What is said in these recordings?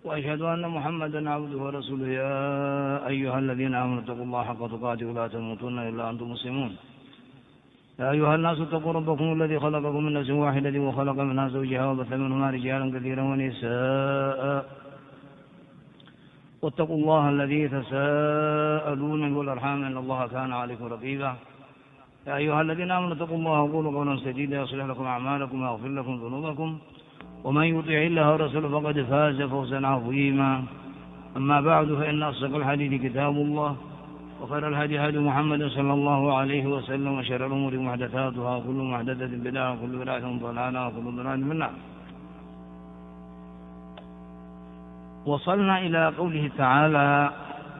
وأشهد أن محمدا عبده ورسوله. يا أيها الذين آمنوا اتقوا الله حق تقاته ولا تموتن إلا وأنتم مسلمون. يا أيها الناس اتقوا ربكم الذي خلقكم من نفس واحدة وخلق منها زوجها وبث منهما رجالا كثيرا ونساء واتقوا الله الذي تساءلون به والأرحام إن الله كان عليكم رقيبا. يا أيها الذين آمنوا اتقوا الله وقولوا قولا سديدا يصلح لكم أعمالكم ويغفر لكم ذنوبكم ومن يطع الله ورسوله فقد فاز فوزا عظيما. أما بعد فإن أصدق الحديث كتاب الله وخير الهدي هدي محمد صلى الله عليه وسلم وشر الأمور محدثاتها وكل محدثة بدعة وكل بدعة ضلالة وكل ضلالة في النار. وصلنا إلى قوله تعالى: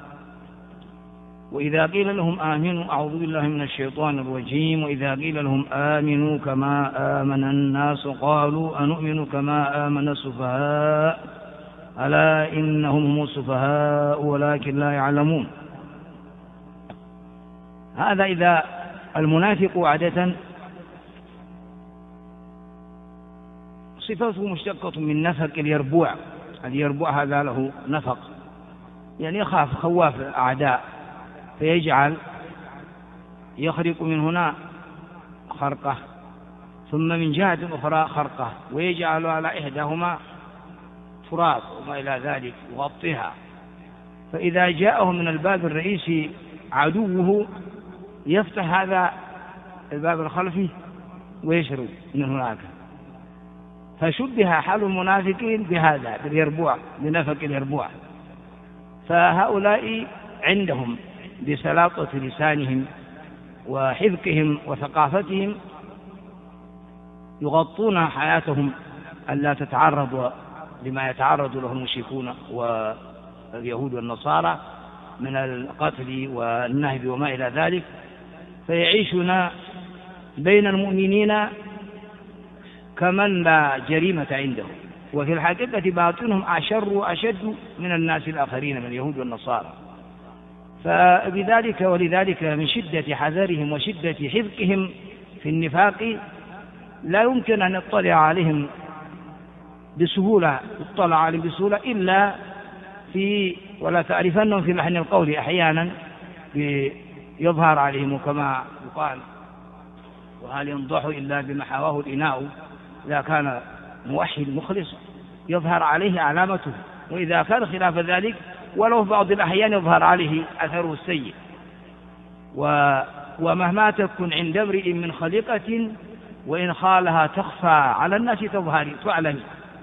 وإذا قيل لهم آمنوا أعوذ بالله من الشيطان الرجيم وإذا قيل لهم آمنوا كما آمن الناس قالوا أنؤمن كما آمن السفهاء ألا إنهم هم السفهاء ولكن لا يعلمون. هذا إذا المنافق عادة صفته مشتقة من نفق اليربوع. اليربوع هذا له نفق، يعني يخاف خواف أعداء فيجعل يخرق من هنا خرقة ثم من جهة أخرى خرقة ويجعل على إحداهما تراب وما إلى ذلك يغطيها، فإذا جاءه من الباب الرئيسي عدوه يفتح هذا الباب الخلفي ويشرب من هناك. فشبه حال المنافقين بهذا باليربوع، بنفق اليربوع. فهؤلاء عندهم بسلاطة لسانهم وحذقهم وثقافتهم يغطون حياتهم ألا تتعرض لما يتعرض له المشركون واليهود والنصارى من القتل والنهب وما إلى ذلك، فيعيشون بين المؤمنين كمن لا جريمة عندهم، وفي الحقيقة باطنهم أشر وأشد من الناس الآخرين من اليهود والنصارى. فبذلك ولذلك من شدة حذرهم وشدة حذقهم في النفاق لا يمكن أن يطلع عليهم بسهولة إلا في ولا تعرفنهم في لحن القول أحيانا يظهر عليهم كما يقال: وهل ينضح إلا بما حواه الإناء. إذا كان موحد مخلص يظهر عليه علامته، وإذا كان خلاف ذلك ولو في بعض الأحيان يظهر عليه أثره السيء. ومهما تكن عند امرئ من خليقة وإن خالها تخفى على الناس تعلم.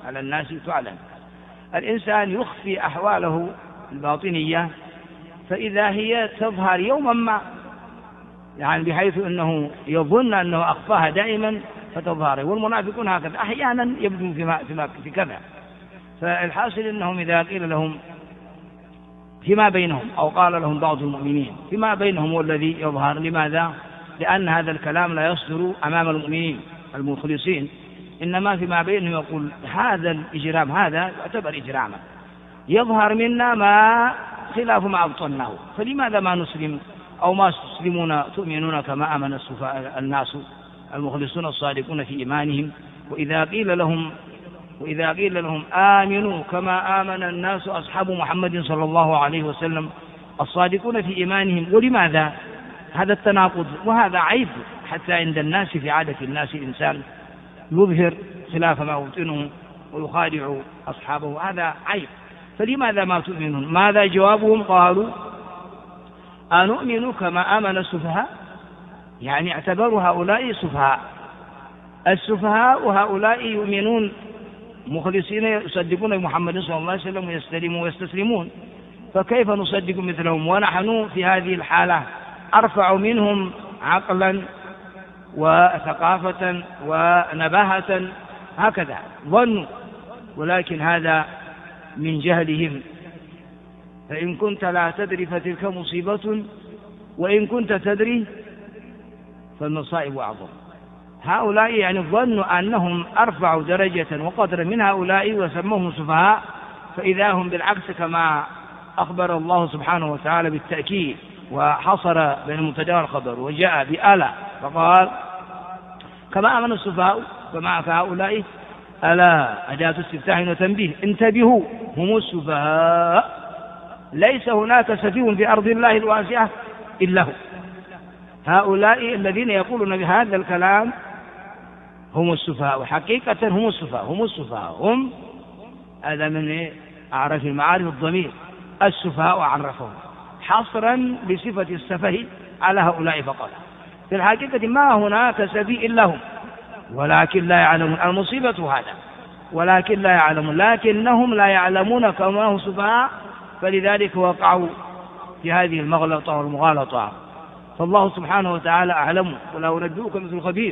الإنسان يخفي أحواله الباطنية فإذا هي تظهر يوما ما، يعني بحيث أنه يظن أنه أخفاها دائما فتظهر. والمنافقون هكذا أحيانا يبدو في كذا. فالحاصل أنهم إذا قيل لهم فيما بينهم أو قال لهم بعض المؤمنين فيما بينهم والذي يظهر. لماذا؟ لأن هذا الكلام لا يصدر أمام المؤمنين المخلصين، إنما فيما بينهم يقول هذا الإجرام هذا يعتبر إجراما يظهر منا ما خلاف ما أبطناه، فلماذا ما نسلم أو ما تسلمون تؤمنون كما آمن الناس المخلصون الصادقون في إيمانهم. وإذا قيل لهم آمنوا كما آمن الناس أصحاب محمد صلى الله عليه وسلم الصادقون في إيمانهم. ولماذا؟ هذا التناقض، وهذا عيب حتى عند الناس. في عادة الناس الإنسان يظهر خلاف ما يبطنه ويخادع أصحابه، هذا عيب. فلماذا ما تؤمنون؟ ماذا جوابهم؟ قالوا أنؤمن كما آمن السفهاء، يعني اعتبروا هؤلاء سفهاء. السفهاء وهؤلاء يؤمنون مخلصين يصدقون بمحمد صلى الله عليه وسلم ويستلمون ويستسلمون، فكيف نصدق مثلهم ونحن في هذه الحالة أرفع منهم عقلا وثقافة ونباهة؟ هكذا ظنوا، ولكن هذا من جهلهم. فإن كنت لا تدري فتلك مصيبة وإن كنت تدري فالمصائب أعظم. هؤلاء يعني ظنوا أنهم أرفع درجة وقدرا من هؤلاء وسموهم سفهاء، فإذا هم بالعكس كما أخبر الله سبحانه وتعالى بالتأكيد وحصر بين المبتدأ والخبر وجاء بآلة فقال كما آمن السفهاء. فهؤلاء ألا أداة استفتاح وتنبيه، انتبهوا هم السفهاء، ليس هناك سفيه في أرض الله الواسعة إلا هو. هؤلاء الذين يقولون بهذا الكلام هم السفهاء، وحقيقة هم السفهاء هم هذا من أعرف المعارف الضمير، السفهاء عرفهم حصرا بصفة السفه على هؤلاء فقط. في الحقيقة ما هناك سفيه إلا هم، ولكن لا يعلمون. المصيبة هذا، ولكن لا يعلمون، لكنهم لا يعلمون كما هم سفهاء، فلذلك وقعوا في هذه المغلطة والمغالطة. فالله سبحانه وتعالى أعلم، ولا أنبئكم مثل الخبير،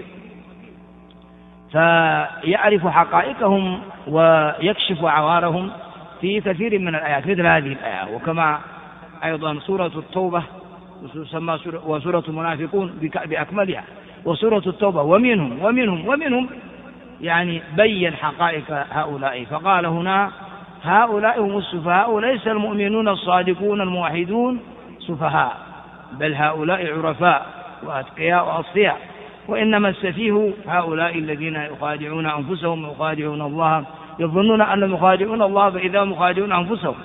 فيعرف حقائقهم ويكشف عوارهم في كثير من الآيات مثل هذه الآية. وكما أيضا سورة التوبة وسورة المنافقون بأكملها، وسورة التوبة ومنهم يعني بين حقائق هؤلاء، فقال هنا هؤلاء هم السفهاء، وليس المؤمنون الصادقون الموحدون سفهاء، بل هؤلاء عرفاء وأتقياء وأصفياء، وإنما السفيه هؤلاء الذين يخادعون أنفسهم ويخادعون الله، يظنون أنهم يخادعون الله فإذا مخادعون أنفسهم.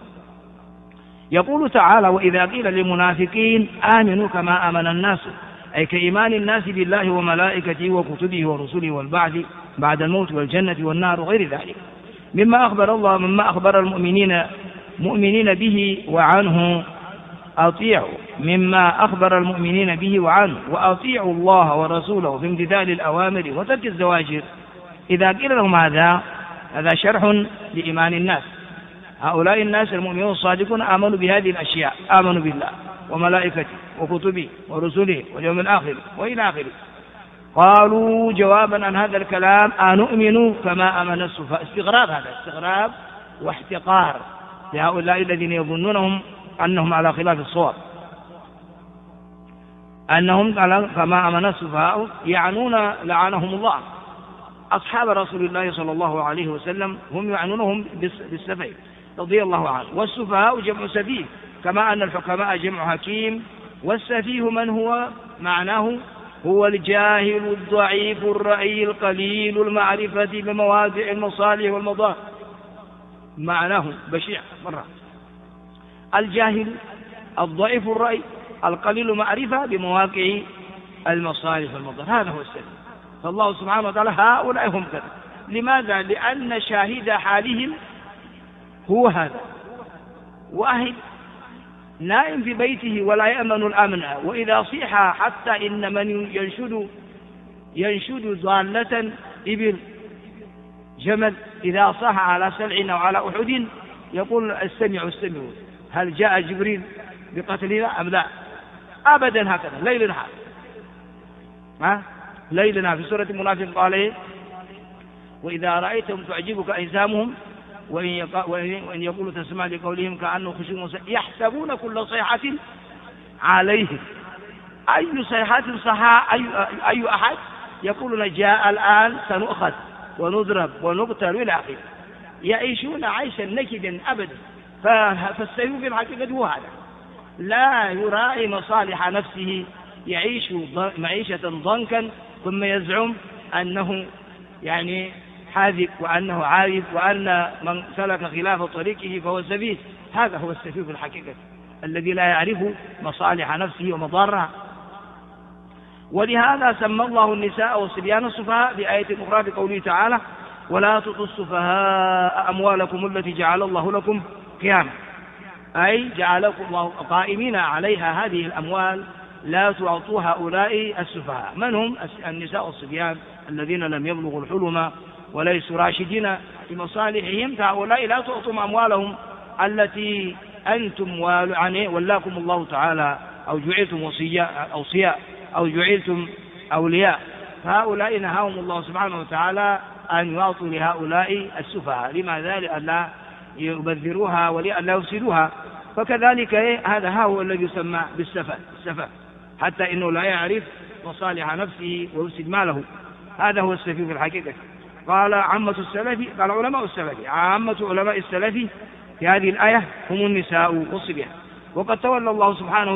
يقول تعالى وإذا قيل للمنافقين آمنوا كما آمن الناس، أي كإيمان الناس بالله وملائكته وكتبه ورسله والبعث بعد الموت والجنة والنار وغير ذلك مما أخبر المؤمنين به وعنه، أطيعوا مما أخبر المؤمنين به وعنه، وأطيعوا الله ورسوله في امتثال الأوامر وترك الزواجر. إذا قيل لهم هذا شرح لإيمان الناس. هؤلاء الناس المؤمنون الصادقون آمنوا بهذه الأشياء، آمنوا بالله وملائكته وكتبه ورسله واليوم الآخر وإلى آخره. قالوا جوابا عن هذا الكلام أنؤمن كما آمن السفهاء. استغراب، هذا استغراب واحتقار لهؤلاء الذين يظنونهم أنهم على خلاف الصواب، أنهم كما آمن السفهاء يعنون لعنهم الله أصحاب رسول الله صلى الله عليه وسلم، هم يعنونهم بالسفه رضي الله عنه. والسفهاء جمع سفيه، كما أن الحكماء جمع حكيم. والسفيه من هو؟ معناه هو الجاهل الضعيف الرأي القليل المعرفة بمواضع المصالح والمضار. معناه بشيع مرة، الجاهل الضعيف الرأي القليل معرفة بمواقع المصالح والمضار، هذا هو السفيه. فالله سبحانه وتعالى هؤلاء هم كذا. لماذا؟ لأن شاهد حالهم هو هذا، واحد نائم في بيته ولا يأمن الأمن، وإذا صيح حتى إن من ينشد ضالة إبل جمل إذا صاح على سلع أو على أحد يقول استمعوا هل جاء جبريل بقتلنا أم لا؟ أبدا، هكذا ليل نهار. ليلنا في سورة المنافق قال إيه؟ وإذا رأيتهم تعجبك أجسامهم وإن يقولوا تسمع لقولهم كأنه خشوع يحسبون كل صيحة عليهم. أي صيحة صحا أي أحد يقولون جاء الآن سنؤخذ ونضرب ونقتل إلى آخره. يعيشون عيشا نكدا أبدا. فالسيف في الحقيقة هو هذا، لا يراعي مصالح نفسه، يعيش معيشة ضنكا ثم يزعم أنه يعني حاذق وأنه عارف وأن من سلك خلاف طريقه فهو سفيه. هذا هو السفيه في الحقيقة، الذي لا يعرف مصالح نفسه ومضارها. ولهذا سمى الله النساء والصبيان السفهاء في آية أخرى بقوله تعالى ولا تؤتوا السفهاء أموالكم التي جعل الله لكم قياما، أي جعلكم الله قائمين عليها هذه الأموال، لا تعطوا هؤلاء السفهاء. من هم؟ النساء والصبيان الذين لم يبلغوا الحلم وليسوا راشدين في مصالحهم، فهؤلاء لا تعطوا أموالهم التي أنتم ولاكم الله تعالى أو جعلتم أوصياء أو جعلتم أولياء. فهؤلاء نهاهم الله سبحانه وتعالى أن يعطوا لهؤلاء السفهاء. لماذا؟ لئلا يبذروها ولئلا يفسدوها. فكذلك هذا هو الذي يسمى بالسفه، حتى إنه لا يعرف مصالح نفسه ويفسد ماله. هذا هو السفيه في الحقيقة. قال علماء السلف عامة علماء السلف في هذه الآية هم النساء والصبيان. وقد تولى الله سبحانه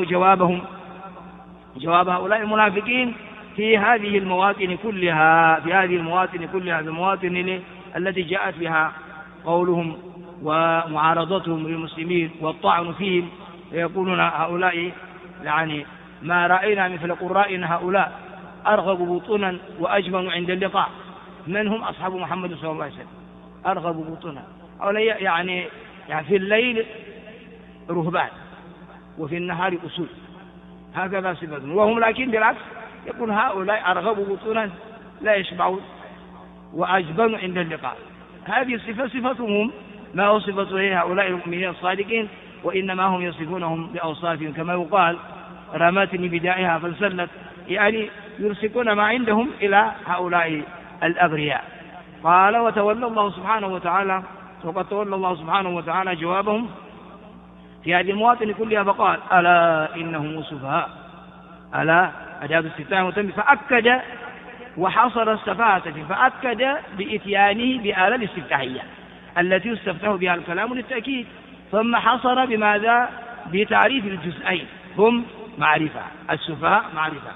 جواب هؤلاء المنافقين في هذه المواطن كلها، في مواطن التي جاءت بها قولهم ومعارضتهم للمسلمين والطعن فيهم، يقولون هؤلاء يعني ما رأينا مثل قرائنا هؤلاء أرغب بطونا وأجمل عند اللقاء. من هم أصحاب محمد صلى الله عليه وسلم؟ أرغب بطونا، هؤلاء يعني في الليل رهبان وفي النهار أسود، هكذا صفتهم. وهم لكن بالعكس يقول هؤلاء أرغب بطونا لا يشبعون وأجبن عند اللقاء. هذه الصفة صفتهم، ما هو صفة هؤلاء المؤمنين الصادقين، وإنما هم يصفونهم بأوصافهم كما يقال رمتني بدائها فانسلت، يعني يرسكون ما عندهم إلى هؤلاء الأبرياء. قال وتولى الله سبحانه وتعالى، وقد تولى الله سبحانه وتعالى جوابهم في هذه المواطن كلها فقال ألا إنهم سفهاء. ألا أداة استفهام وتنبيه، فأكد وحصر السفاهة فأكد بإتيانه بآلة الاستفتاحية التي يستفتح بها الكلام للتأكيد، ثم حصر بماذا؟ بتعريف الجزئين هم معرفة، السفهاء معرفة.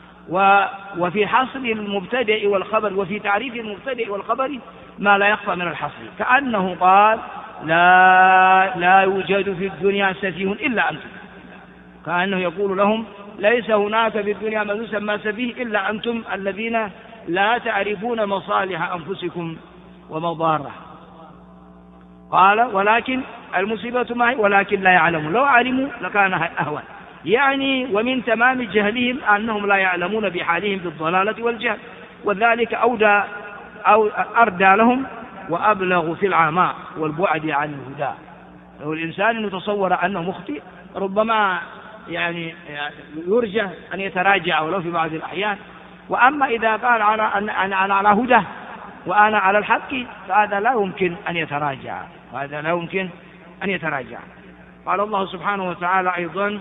وفي حصر المبتدئ والخبر وفي تعريف المبتدئ والخبر ما لا يخفى من الحصر، كأنه قال لا يوجد في الدنيا سفيه إلا أنتم، كأنه يقول لهم ليس هناك في الدنيا من يسمى سفيه إلا أنتم الذين لا تعرفون مصالح أنفسكم ومضارها. قال ولكن المصيبة معي ولكن لا يعلمون، لو علموا لكان أهون، يعني ومن تمام جهلهم أنهم لا يعلمون بحالهم بالضلالة والجهل، وذلك أردى لهم وأبلغ في العماء والبعد عن الهدى. لو الإنسان يتصور أنه مخطئ ربما يعني يرجى أن يتراجع ولو في بعض الأحيان، وأما إذا قال أنا على هدى وأنا على الحق فهذا لا يمكن أن يتراجع، وهذا لا يمكن أن يتراجع. قال الله سبحانه وتعالى أيضا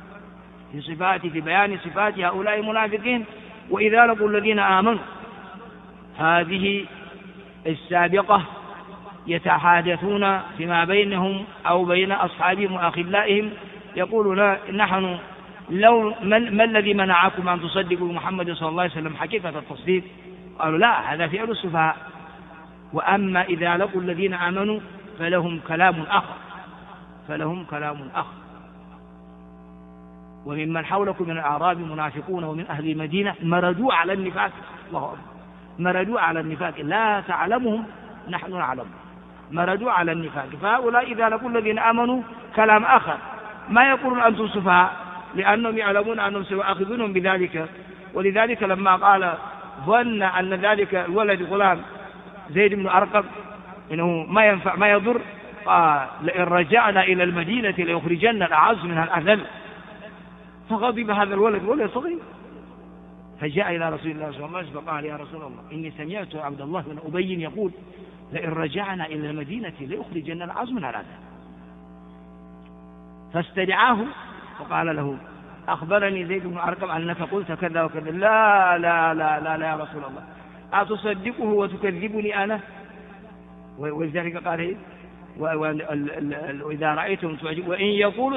في بيان صفات هؤلاء المنافقين وإذا لقوا الذين آمنوا، هذه السابقة يتحادثون فيما بينهم أو بين أصحابهم وأخلائهم، يقولون نحن لو ما الذي منعكم أن تصدقوا محمد صلى الله عليه وسلم حقيقة التصديق؟ قالوا لا، هذا فعل السفهاء. وأما إذا لقوا الذين آمنوا فلهم كلام آخر. وممن حولكم من الأعراب منافقون ومن أهل المدينة مردوا على النفاق، الله أكبر، مردوا على النفاق، لا تعلمهم نحن نعلم، مردوا على النفاق. فهؤلاء إذا لقوا الذين آمنوا كلام آخر، ما يقولون أنتم سفهاء لأنهم يعلمون أنهم سيؤاخذونهم بذلك. ولذلك لما قال ظن أن ذلك الولد غلام زيد بن أرقم إنه ما ينفع ما يضر، قال لئن رجعنا إلى المدينة ليخرجن الأعز منها الأذل. فغضب هذا الولد صغير، فجاء إلى رسول الله صلى الله عليه وسلم فقال يا رسول الله إني سمعت عبد الله بن أبي يقول لئن رجعنا إلى المدينة ليخرجن الأعز منها الأذل. فاستدعاه وقال له أخبرني زيد بن أرقم أنك قلت كذا وكذا. لا لا لا لا لا يا رسول الله، أتصدقه وتكذبني أنا؟ ولذلك قال إيه؟ وإذا رأيتم تعجب وإن يقولوا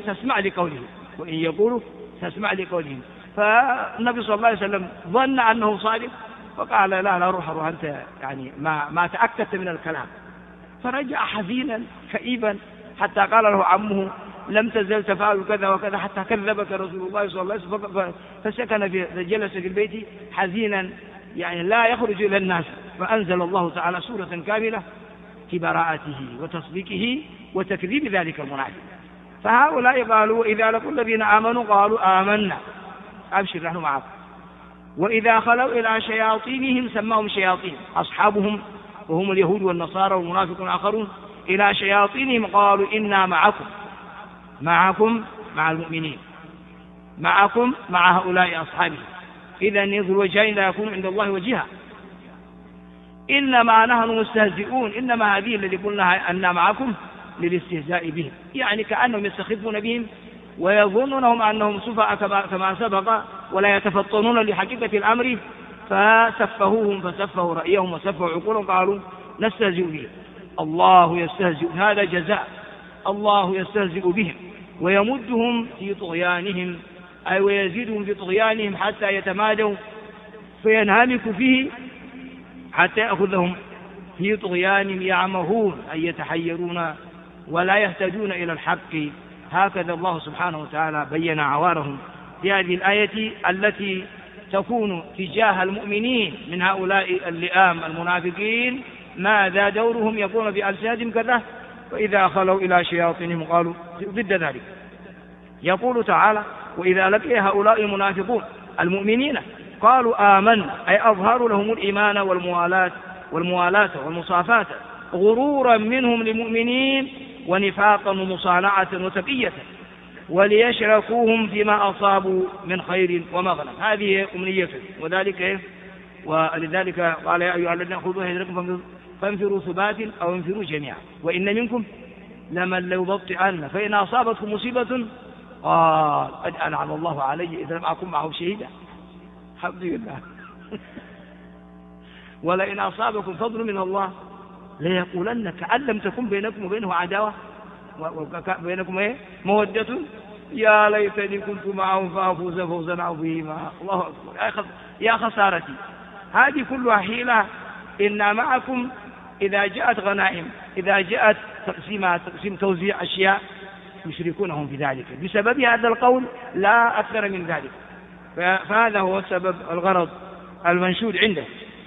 تسمع لقولهم. فالنبي صلى الله عليه وسلم ظن أنه صادق فقال لا روح أنت يعني ما تأكدت من الكلام. فرجع حزينا كئيبا حتى قال له عمه لم تزل تفعل كذا وكذا حتى كذبك رسول الله صلى الله عليه وسلم. فسكن جلس في البيت حزينا يعني لا يخرج إلى الناس. فأنزل الله تعالى سورة كاملة في براءته وتصديقه وتكذيب ذلك المنافق. فهؤلاء قالوا إذا لقوا الذين آمنوا قالوا آمنا أبشر نحن معكم، وإذا خلوا إلى شياطينهم سماهم شياطين أصحابهم وهم اليهود والنصارى والمنافقون الآخرون، إلى شياطينهم قالوا إنا معكم مع المؤمنين، معكم مع هؤلاء أصحابه. إذا ذو الوجهين لا يكون عند الله وجها. إنما نحن مستهزئون، إنما هذه الذي قلنا أننا معكم للاستهزاء بهم، يعني كأنهم يستخفون بهم ويظنونهم أنهم سفهاء كما سبق ولا يتفطنون لحقيقة الأمر، فسفهوهم فسفهوا رأيهم وسفهوا عقولهم قالوا نستهزئ بهم. الله يستهزئ، هذا جزاء، الله يستهزئ بهم ويمدهم في طغيانهم أي ويزيدهم في طغيانهم حتى يتمادوا فينهمك فيه حتى يأخذهم في طغيانهم يعمهون أي يتحيرون ولا يهتدون إلى الحق. هكذا الله سبحانه وتعالى بين عوارهم في هذه الآية التي تكون تجاه المؤمنين من هؤلاء اللئام المنافقين. ماذا دورهم؟ يقولون بألسنتهم كذا، وإذا خلوا إلى شياطينهم قالوا ضد ذلك. يقول تعالى: وإذا لقي هؤلاء المنافقون المؤمنين قالوا آمنا، أي أظهروا لهم الإيمان والموالاة والمصافاة، غرورا منهم للمؤمنين ونفاقا ومصانعة وتقية، وليشركوهم فيما أصابوا من خير ومغنم. هذه أمنيته، ولذلك قال: يا أيها الذين خذوا هجركم فانفروا ثبات أو انفروا جميعا وإن منكم لمن ليبطئن فإن أصابتكم مصيبة قال قد أنعم الله علي إذا لم أكن معه شهيدا. الحمد لله. ولئن أصابكم فضل من الله ليقولن كأن لم تكن بينكم وبينه عداوة وبينكم مودة يا ليتني كنت معهم فأفوز فوزا عظيما. الله أكبر. يا خسارتي، هذه كلها حيلة. إن معكم إذا جاءت غنائم، إذا جاءت تقسيم توزيع أشياء يشركونهم في ذلك بسبب هذا القول لا أكثر من ذلك. فهذا هو السبب الغرض المنشود عنده.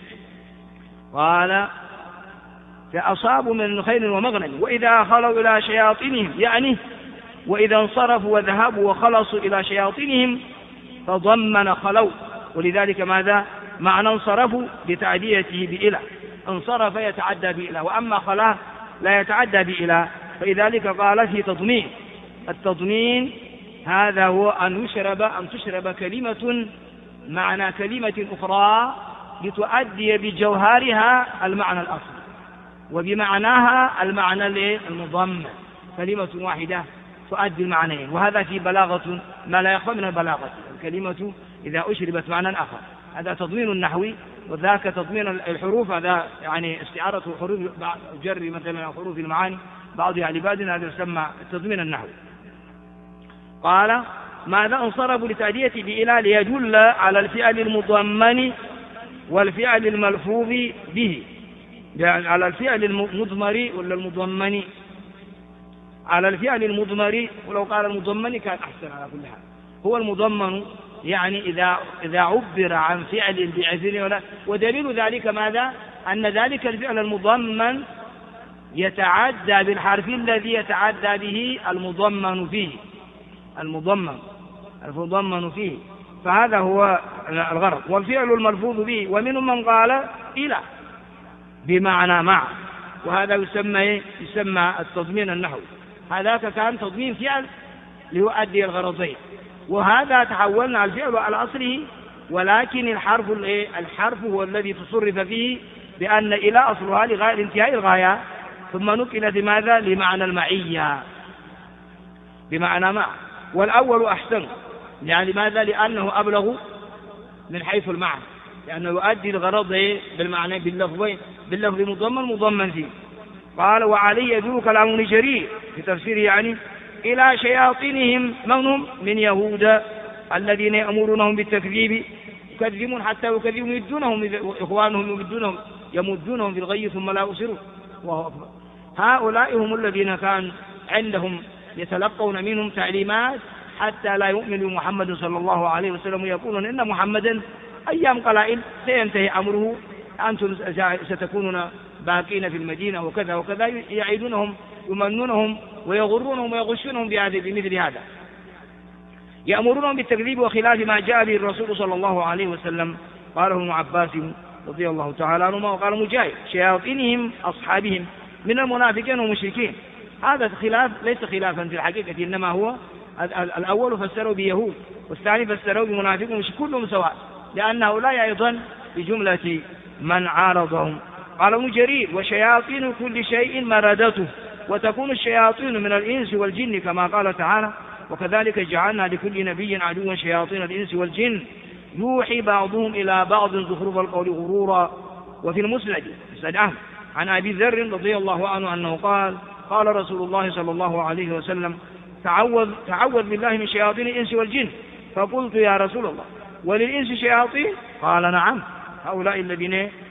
قال: فأصابوا من خير ومغنم وإذا خلوا إلى شياطينهم، يعني وإذا انصرفوا وذهبوا وخلصوا إلى شياطينهم فضمن خلوا. ولذلك ماذا معنى انصرفوا؟ بتعديته بإله. انصرف يتعدى بإله، وأما خلاه لا يتعدى بإله. فلذلك قال في تضمين. التضمين هذا هو أن تشرب كلمة معنى كلمة أخرى لتؤدي بجوهرها المعنى الأصلي وبمعناها المعنى المضمن. كلمة واحدة تؤدي المعنيين، وهذا في بلاغة ما لا يخفى من البلاغة. الكلمة إذا أشربت معنى آخر، هذا تضمين النحوي، وذاك تضمين الحروف، هذا يعني استعارة حروف جر مثلا حروف المعاني بعضها لبعض، هذا يسمى التضمين النحوي. قال: ماذا انصرفوا لتأدية بإله ليدل على الفعل المضمن والفعل الملفوظ به، يعني على الفعل المضمر ولا المضمن؟ على الفعل المضمر، ولو قال المضمن كان أحسن. على كل حال هو المضمن، يعني إذا عبر عن فعل بعذر ولا. ودليل ذلك ماذا؟ أن ذلك الفعل المضمن يتعدى بالحرف الذي يتعدى به المضمن فيه. فهذا هو الغرض. والفعل الملفوظ به، ومنهم من قال إلى بمعنى مع، وهذا يسمى التضمين النحوي. هذاك كان تضمين فعل ليؤدي الغرضين، وهذا تحولنا الفعل على أصله، ولكن الحرف هو الذي تصرف فيه بأن إلى أصلها لغاية انتهاء الغاية، ثم نقلت ماذا؟ لمعنى المعية بمعنى مع. والأول أحسن، يعني ماذا؟ لأنه أبلغ من حيث المعنى، لأنه يؤدي الغرض بالمعنى باللفظ مضمن فيه. قال: وعليه يدل كلام ابن جرير في تفسيره، يعني إلى شياطينهم من يهود الذين يأمرونهم بالتكذيب، يكذبون حتى يكذبون، يدونهم إخوانهم يمدونهم في الغي ثم لا يبصرون. هؤلاء هم الذين كان عندهم يتلقون منهم تعليمات حتى لا يؤمنوا محمد صلى الله عليه وسلم، يقولون إن محمدا أيام قلائل سينتهي أمره، أنتم ستكونون باقين في المدينة وكذا وكذا، يعيدونهم يمنونهم ويغرونهم ويغشونهم بمثل هذا. يأمرونهم بالتكذيب وخلاف ما جاء به الرسول صلى الله عليه وسلم. قاله ابن عباس رضي الله تعالى عنهما، وقال مجاهد: شياطينهم أصحابهم من المنافقين والمشركين. هذا خلاف ليس خلافا في الحقيقة، إنما هو الأول فسروا بيهود، والثاني فسروا بمنافقين، مش كلهم سواء، لأن هؤلاء أيضا بجملة من عارضهم. قال ابن جرير: وشياطين كل شيء مردته، وتكون الشياطين من الإنس والجن كما قال تعالى: وكذلك جعلنا لكل نبي عدوا شياطين الإنس والجن يوحي بعضهم إلى بعض زخرف القول غرورا. وفي المسند عن أبي ذر رضي الله عنه أنه قال رسول الله صلى الله عليه وسلم: تعوذ بالله من شياطين الإنس والجن. فقلت: يا رسول الله وللإنس شياطين؟ قال: نعم، هؤلاء الذين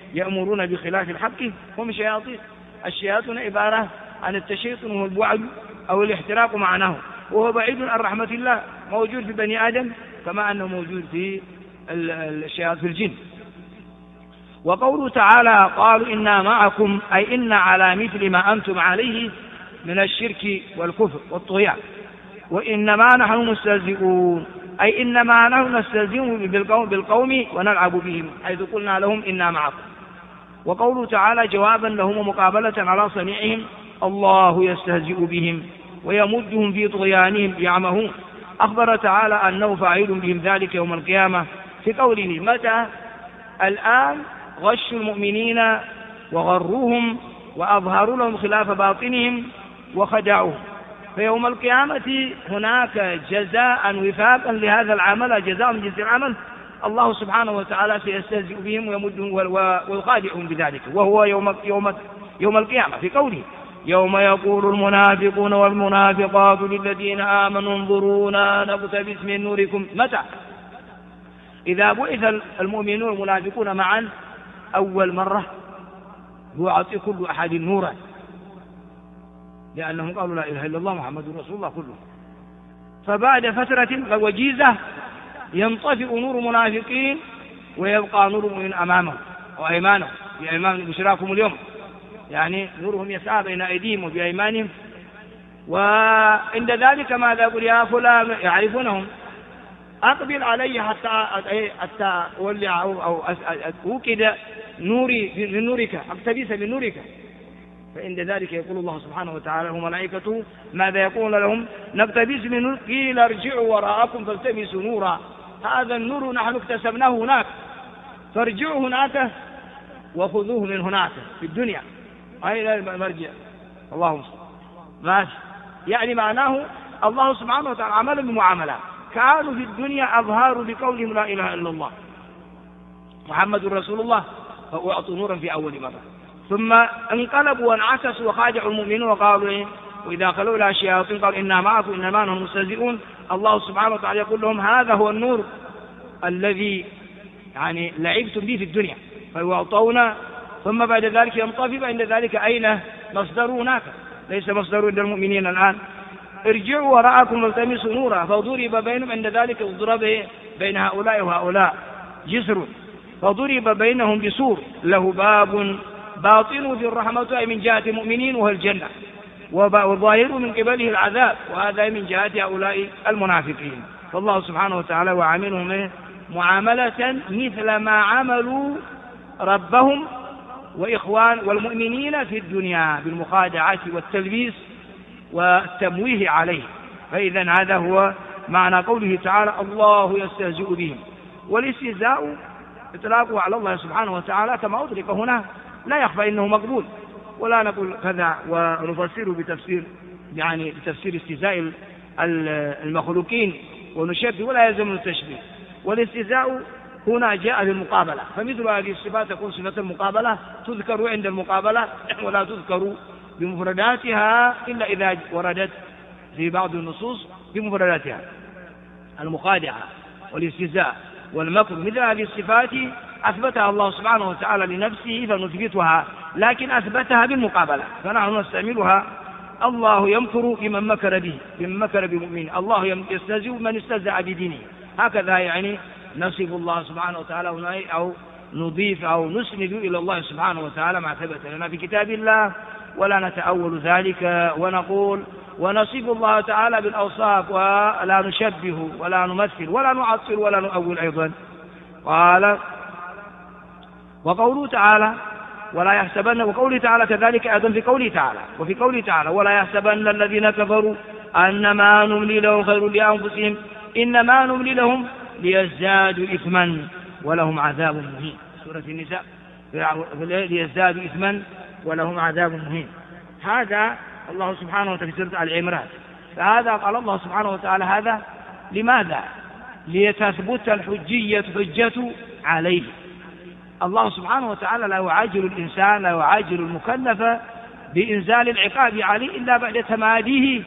يأمرون بخلاف الحق هم شياطين. الشياطين عبارة عن التشيطن والبعد أو الاحتراق معناه، وهو بعيد عن رحمة الله، موجود في بني آدم كما أنه موجود في الشياطين في الجن. وقوله تعالى قالوا إنا معكم أي إنا على مثل ما أنتم عليه من الشرك والكفر والطغيان، وإنما نحن مستهزئون أي إنما نحن نستهزئ بالقوم ونلعب بهم حيث قلنا لهم إنا معكم. وقوله تعالى جوابا لهم ومقابلة على صنيعهم الله يستهزئ بهم ويمدهم في طغيانهم يعمهون. أخبر تعالى أنه فاعل بهم ذلك يوم القيامة في قوله متى الآن غشوا المؤمنين وغروهم وأظهروا لهم خلاف باطنهم وخدعوهم، فيوم القيامة هناك جزاء وفاقا لهذا العمل، جزاء من جنس العمل. الله سبحانه وتعالى سيستهزئ بهم ويمدهم ويخادعهم بذلك، وهو يوم القيامة في قوله يوم يقول المنافقون والمنافقات للذين آمنوا انظرونا نقتبس من نوركم. متى؟ إذا بعث المؤمنون والمنافقون معا أول مرة يعطي كل أحد نورا، لأنهم قالوا لا إله إلا الله محمد رسول الله كلهم. فبعد فترة وجيزة ينطفئ نور المنافقين ويبقى نور المؤمنين أمامهم وأيمانهم بأيمان بشراكم اليوم، يعني نورهم يسعى بين أيديهم وبأيمانهم. وعند ذلك ماذا يقول يا فلان يعرفونهم أقبل علي حتى أولع أو أوكد نوري من نورك أقتبس من نورك. فعند ذلك يقول الله سبحانه وتعالى وملائكته ماذا يقول لهم نقتبس من نور قيل ارجعوا وراءكم فالتمسوا نورا. هذا النور نحن اكتسبناه هناك، فارجعوا هناك وخذوه من هناك في الدنيا. أين المرجع؟ اللهم ماشي، يعني معناه الله سبحانه وتعالى عمل بمعاملات. كانوا في الدنيا أظهروا بقولهم لا إله إلا الله محمد رسول الله فأعطوا نورا في أول مرة، ثم انقلبوا وانعكسوا وخادعوا المؤمنين وقالوا إيه؟ وإذا خلوا إلى الشياطين قالوا إنا معكم إنما نحن مستهزئون. الله سبحانه وتعالى يقول لهم هذا هو النور الذي يعني لعبتم به في الدنيا فيعطون، ثم بعد ذلك ينطفئ. عند ذلك أين مصدر؟ هناك ليس مصدر عند المؤمنين الآن. ارجعوا وراءكم والتمسوا نورا فضرب بينهم. عند ذلك ضرب بين هؤلاء وهؤلاء جسر فضرب بينهم بسور له باب باطنه في الرحمة أي من جهة المؤمنين وهو الجنة، وظاهره من قبله العذاب، وهذا من جهة هؤلاء المنافقين. فالله سبحانه وتعالى وعاملهم معاملة مثل ما عملوا ربهم وإخوان والمؤمنين في الدنيا بالمخادعة والتلبيس والتمويه عليه. فإذا هذا هو معنى قوله تعالى الله يستهزئ بهم. والاستهزاء إطلاقه على الله سبحانه وتعالى كما أطلق هنا لا يخفى إنه مقبول، ولا نقول كذا ونفسره بتفسير يعني بتفسير استهزاء المخلوقين ونشبه ولا يلزم التشبيه. والاستهزاء هنا جاء بالمقابلة، فمثل هذه الصفات تكون صفة المقابلة تذكر عند المقابلة ولا تذكر بمفرداتها إلا إذا وردت في بعض النصوص بمفرداتها. المخادعة والاستهزاء والمكر مثل هذه الصفات أثبتها الله سبحانه وتعالى لنفسه فنثبتها، لكن أثبتها بالمقابلة فنحن نستعملها. الله يمكر بمن مكر به، بمن مكر بمؤمن، الله يستهزئ من استهزأ بدينه. هكذا يعني نصف الله سبحانه وتعالى أو نضيف أو نسند إلى الله سبحانه وتعالى ما ثبت لنا في كتاب الله، ولا نتأول ذلك ونقول ونصف الله تعالى بالأوصاف ولا نشبه ولا نمثل ولا نعطل ولا نؤول أيضا. قال وقوله تعالى ولا يحسبن، وقوله تعالى كذلك أيضا في قوله تعالى وفي قوله تعالى ولا يحسبن الذين كفروا أنما نملي لهم خير لأنفسهم إنما نملي لهم ليزدادوا إثما ولهم عذاب مهين. سورة النساء ليزدادوا إثما ولهم عذاب مهين. هذا الله سبحانه وتعالى في سورة العمران. فهذا قال الله سبحانه وتعالى هذا لماذا؟ لتثبت الحجة عليه. الله سبحانه وتعالى لا يعاجل الإنسان لا يعاجل المكلف بإنزال العقاب عليه إلا بعد تماديه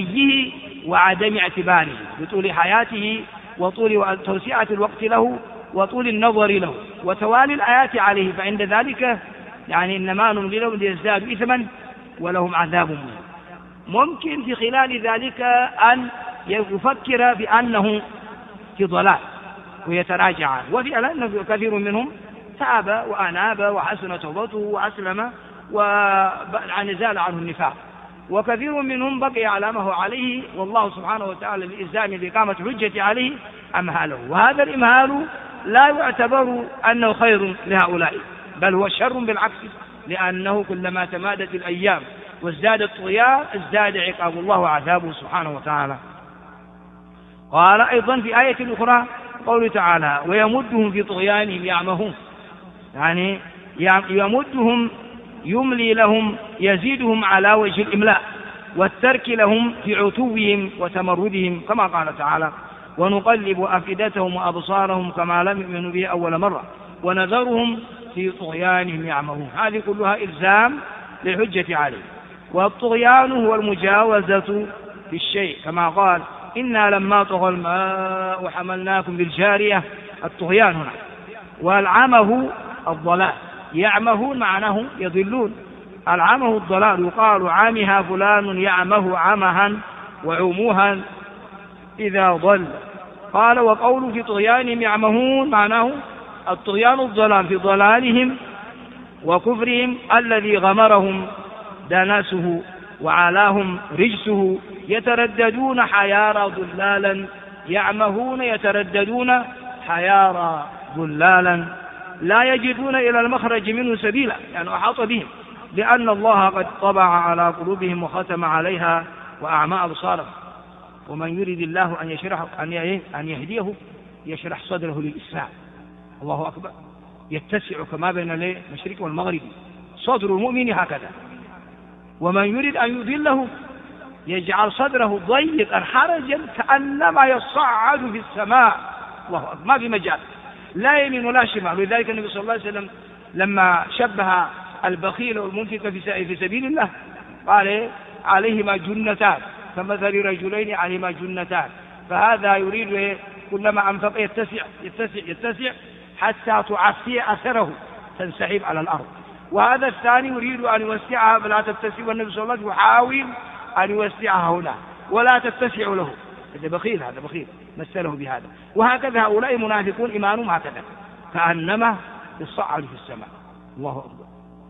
وغيه وعدم اعتباره بطول حياته وطول توسعة الوقت له وطول النظر له وتوالي الآيات عليه، فعند ذلك يعني إنما نملي لهم ليزدادوا إثما ولهم عذاب مهين. ممكن في خلال ذلك أن يفكر بأنه في ضلال ويتراجع عنه، وفعلا كثير منهم تاب وأناب وحسن توبته وأسلم وزال عنه النفاق، وكثير منهم بقي على ما هو عليه، والله سبحانه وتعالى لإلزام بإقامة الحجة عليه أمهاله. وهذا الإمهال لا يعتبر أنه خير لهؤلاء، بل هو شر بالعكس، لأنه كلما تمادت الأيام وازداد الطغيان ازداد عقاب الله وعذابه سبحانه وتعالى. قال أيضا في آية أخرى قوله تعالى: ويمدهم في طغيانهم يعمهون، يعني يمدهم يملي لهم يزيدهم على وجه الإملاء والترك لهم في عتوهم وتمردهم، كما قال تعالى: ونقلب أفئدتهم وأبصارهم كما لم يؤمنوا به أول مرة ونذرهم في طغيانهم يعمهون. هذه كلها إلزام للحجة عليه. والطغيان هو المجاوزة في الشيء، كما قال: إنا لما طغى الماء حملناكم بالجارية، الطغيان هنا. والعمه الضلال، يعمهون معناه يضلون، العمه الضلال، يقال عامها فلان يعمه عمها وعموها إذا ضل. قال: وقول في طغيانهم يعمهون معناه الطغيان الضلال في ضلالهم وكفرهم الذي غمرهم دنسه وعلاهم رجسه، يترددون حيارى ضلالا، يعمهون يترددون حيارى ضلالا، لا يجدون إلى المخرج منه سبيلا، يعني أحاط بهم، لأن الله قد طبع على قلوبهم وختم عليها وأعمى أبصارهم. ومن يريد الله أن يهديه يشرح صدره للإسلام، الله أكبر، يتسع كما بين المشرق والمغرب صدر المؤمن هكذا. ومن يريد أن يضله يجعل صدره ضيقا حرجا كأنما يصعد في السماء، الله أكبر، ما في مجال، لا يمين ولا شمال. ولذلك النبي صلى الله عليه وسلم لما شبه البخيل والمنفق في سبيل الله قال: عليهما جنتان كمثل رجلين عليهما جنتان، فهذا يريد كلما أنفق يتسع حتى تعفي أثره تنسحب على الأرض، وهذا الثاني يريد أن يوسعها فلا تتسع، والنبي صلى الله عليه وسلم يحاول أن يوسعها هنا ولا تتسع له، هذا بخيل مثله بهذا. وهكذا هؤلاء منافقون إيمانهم هكذا كأنما يصعد في السماء، الله أكبر.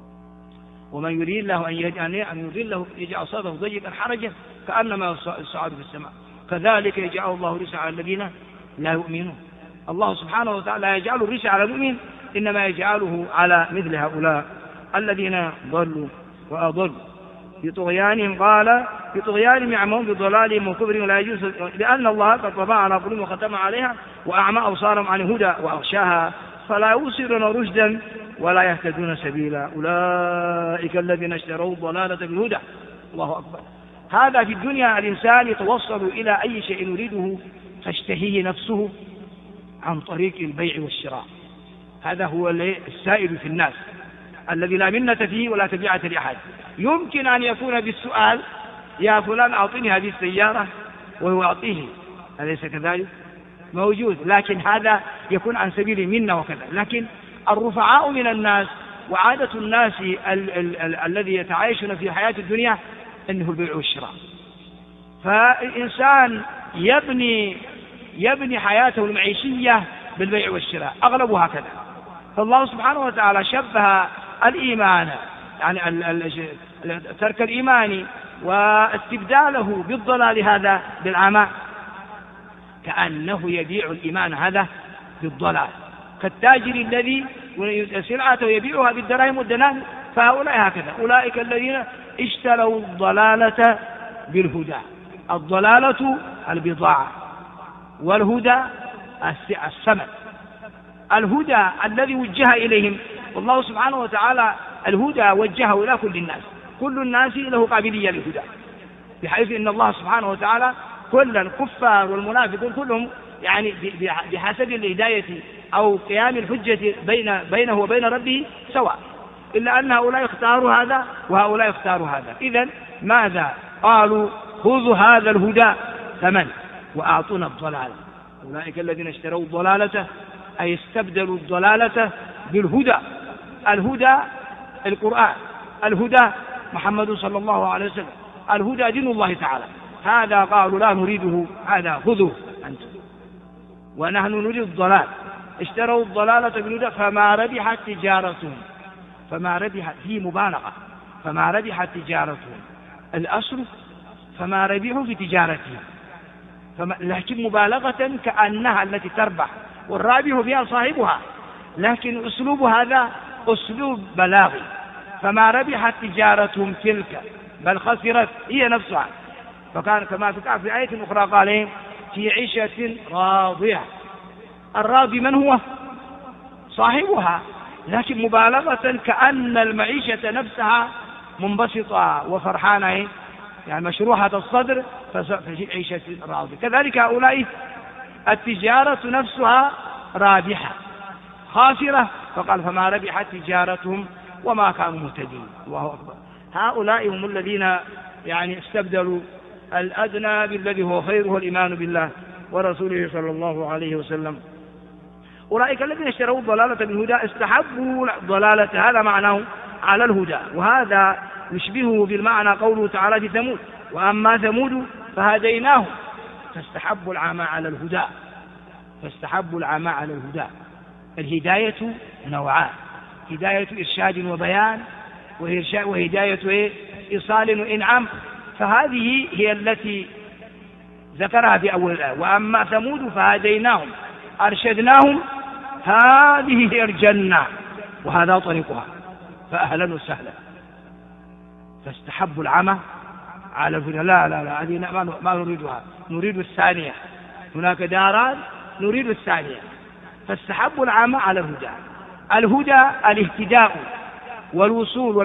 ومن يريد الله أن يضله يجعل صدره ضيقا حرجا كأنما يصعد في السماء، كذلك يجعل الله الرجس على الذين لا يؤمنون. الله سبحانه وتعالى لا يجعل الرجس على المؤمن، إنما يجعله على مثل هؤلاء الذين ضلوا وأضلوا في طغيانهم. قال: في طغيانهم يعمهون بضلالهم وكفرهم لا يجوز، لأن الله قد طبع على قلوبهم وختم عليها وأعمى أبصارهم عن الهدى وأغشاها فلا يبصرون رشدا ولا يهتدون سبيلا، أولئك الذين اشتروا الضلالة بالهدى، الله أكبر. هذا في الدنيا الإنسان يتوصل إلى أي شيء يريده تشتهيه نفسه عن طريق البيع والشراء، هذا هو السائد في الناس الذي لا منة فيه ولا تبعة لأحد. يمكن أن يكون بالسؤال: يا فلان أعطني هذه السيارة، وهو يعطيه، أليس كذلك؟ موجود، لكن هذا يكون عن سبيل المنة وكذا. لكن الرفعاء من الناس وعادة الناس الذي يتعايشون في حياة الدنيا أنه البيع والشراء، فالإنسان يبني حياته المعيشية بالبيع والشراء، أغلبها هكذا. فالله سبحانه وتعالى شبه الإيمان، يعني ترك الإيمان واستبداله بالضلال هذا بالعمى، كأنه يبيع الإيمان هذا بالضلال، كالتاجر الذي سلعته يبيعها بالدراهم والدنانير. فهؤلاء هكذا، أولئك الذين اشتروا الضلالة بالهدى. الضلالة البضاعة، والهدى الثمن. الهدى الذي وجه إليهم، والله سبحانه وتعالى الهدى وجهه إلى كل الناس، كل الناس له قابلية للهدى، بحيث إن الله سبحانه وتعالى كل الكفار والمنافقون كلهم يعني بحسب الهداية أو قيام الحجة بينه وبين ربه سواء، إلا أن هؤلاء اختاروا هذا وهؤلاء اختاروا هذا. إذن ماذا قالوا؟ خذوا هذا الهدى ثمن وأعطونا الضلالة، أولئك الذين اشتروا الضلالة أي استبدلوا الضلالة بالهدى. الهدى القرآن، الهدى محمد صلى الله عليه وسلم، الهدى دين الله تعالى. هذا قالوا لا نريده، هذا خذوه أنتم، ونحن نريد الضلال. اشتروا الضلالة بالهدى فما ربحت تجارتهم، فما ربحت، في مبالغة، فما ربحت تجارتهم. الأصل فما ربحوا في تجارتهم، لكن مبالغة كأنها التي تربح والرابح بها صاحبها، لكن أسلوب هذا أسلوب بلاغي. فما ربحت تجارتهم تلك بل خسرت هي نفسها. فكان كما في آية أخرى قال في عيشة راضية. الراضي من هو؟ صاحبها، لكن مبالغة كأن المعيشة نفسها منبسطة وفرحانة، يعني مشروحة الصدر، ففي عيشة راضية. كذلك هؤلاء التجارة نفسها رابحة، خاسرة، فقال فما ربحت تجارتهم وما كانوا مهتدين. الله أكبر. هؤلاء هم الذين يعني استبدلوا الأدنى بالذي هو خير، هو الإيمان بالله ورسوله صلى الله عليه وسلم. أولئك الذين اشتروا الضلالة بالهدى استحبوا الضلالة، هذا معناه، على الهدى. وهذا يشبهه بالمعنى قوله تعالى في ثمود: وأما ثمود فهديناهم فاستحبوا العمى على الهدى، فاستحبوا العمى على الهدى. الهداية نوعان: هداية إرشاد وبيان، وهداية إيصال وإنعام. فهذه هي التي ذكرها في أول الآية: وأما ثمود فهديناهم أرشدناهم، هذه هي الجنة وهذا طريقها، فأهلا وسهلا. فاستحبوا العمى على الهدى. لا هذه ما نريدها، نريد الثانية. هناك داران نريد الثانية. فاستحبوا العمى على الهدى. الهدى الاهتداء والوصول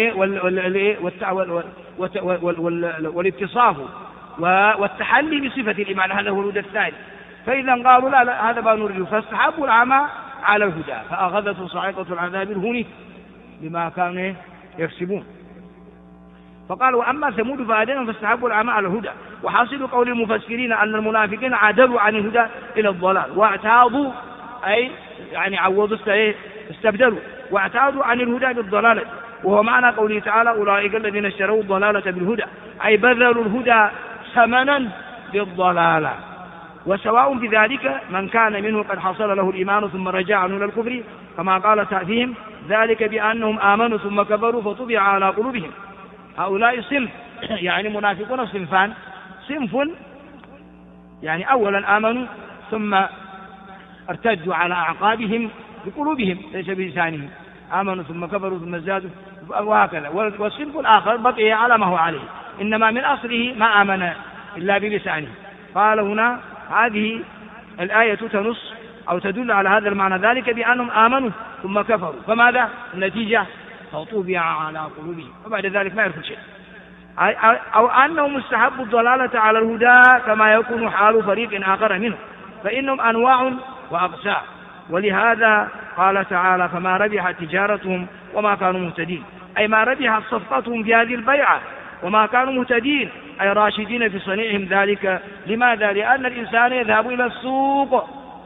والاتصاف والتحلي بصفة الإيمان، هذا هو الهدى الثاني. فإذا قالوا لا هذا ما نريده، فاستحبوا العمى على الهدى فأخذته صاعقة العذاب الهون بما كانوا يكسبون. فقالوا: وأما ثمود فهديناهم فاستحبوا العمى على الهدى. وحاصل قول المفسرين أن المنافقين عدلوا عن الهدى إلى الضلال، واعتاضوا، أي يعني عوضوا، استبدلوا واعتاضوا عن الهدى بالضلالة، وهو معنى قوله تعالى: أولئك الذين اشتروا الضلالة بالهدى، أي بذلوا الهدى ثمنا بالضلالة. وسواء بذلك من كان منه قد حصل له الإيمان ثم رجع عنه إلى الكفر، كما قال فيهم: ذلك بأنهم آمنوا ثم كفروا فطبع على قلوبهم. هؤلاء صنف، يعني منافقون صنفان: صنف يعني أولا آمنوا ثم ارتدوا على أعقابهم بقلوبهم ليس بلسانهم، آمنوا ثم كفروا ثم ازدادوا، وهكذا. والصنف الآخر بقي على ما هو عليه، إنما من أصله ما آمن إلا بلسانه. قال هنا هذه الآية تنص أو تدل على هذا المعنى: ذلك بأنهم آمنوا ثم كفروا، فماذا النتيجة؟ فطبع على قلوبهم، وبعد ذلك ما يعرفون شيء. أو أنهم استحبوا الضلالة على الهدى كما يكون حال فريق آخر منهم، فإنهم أنواع وأقسام. ولهذا قال تعالى: فما ربحت تجارتهم وما كانوا مهتدين، أي ما ربحت صفقتهم في هذه البيعة وما كانوا مهتدين، أي راشدين في صنيعهم ذلك. لماذا؟ لأن الإنسان يذهب إلى السوق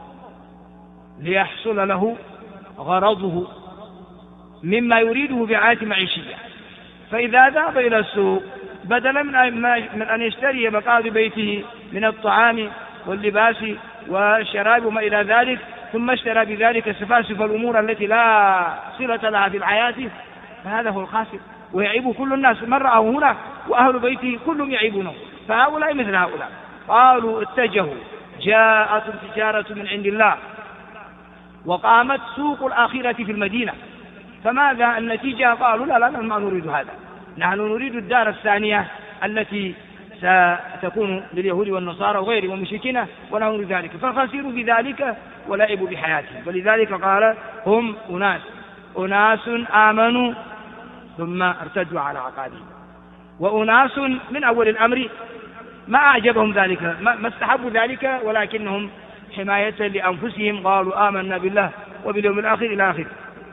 ليحصل له غرضه مما يريده في حياة معيشية، فإذا ذهب إلى السوق بدلا من أن يشتري مقاضي بيته من الطعام واللباس والشراب وما إلى ذلك، ثم اشترى بذلك سفاسف الأمور التي لا صلة لها في الحياة، فهذا هو الخاسر، ويعيب كل الناس. من رأه هنا وأهل بيته كلهم يعيبونه، فهؤلاء مثل هؤلاء. قالوا: اتجهوا، جاءت التجارة من عند الله وقامت سوق الآخرة في المدينة، فماذا النتيجة؟ قالوا: لا نحن ما نريد هذا، نحن نريد الدار الثانية التي ستكون لليهود والنصارى وغيرهم والمشركين، ونحن نريد ذلك، فخسروا بذلك ولعبوا بحياتهم. ولذلك قال: هم أناس آمنوا ثم ارتدوا على عقابهم، وأناس من أول الأمر ما أعجبهم ذلك، ما استحبوا ذلك، ولكنهم حماية لأنفسهم قالوا: آمنا بالله وباليوم الآخر إلى آخره.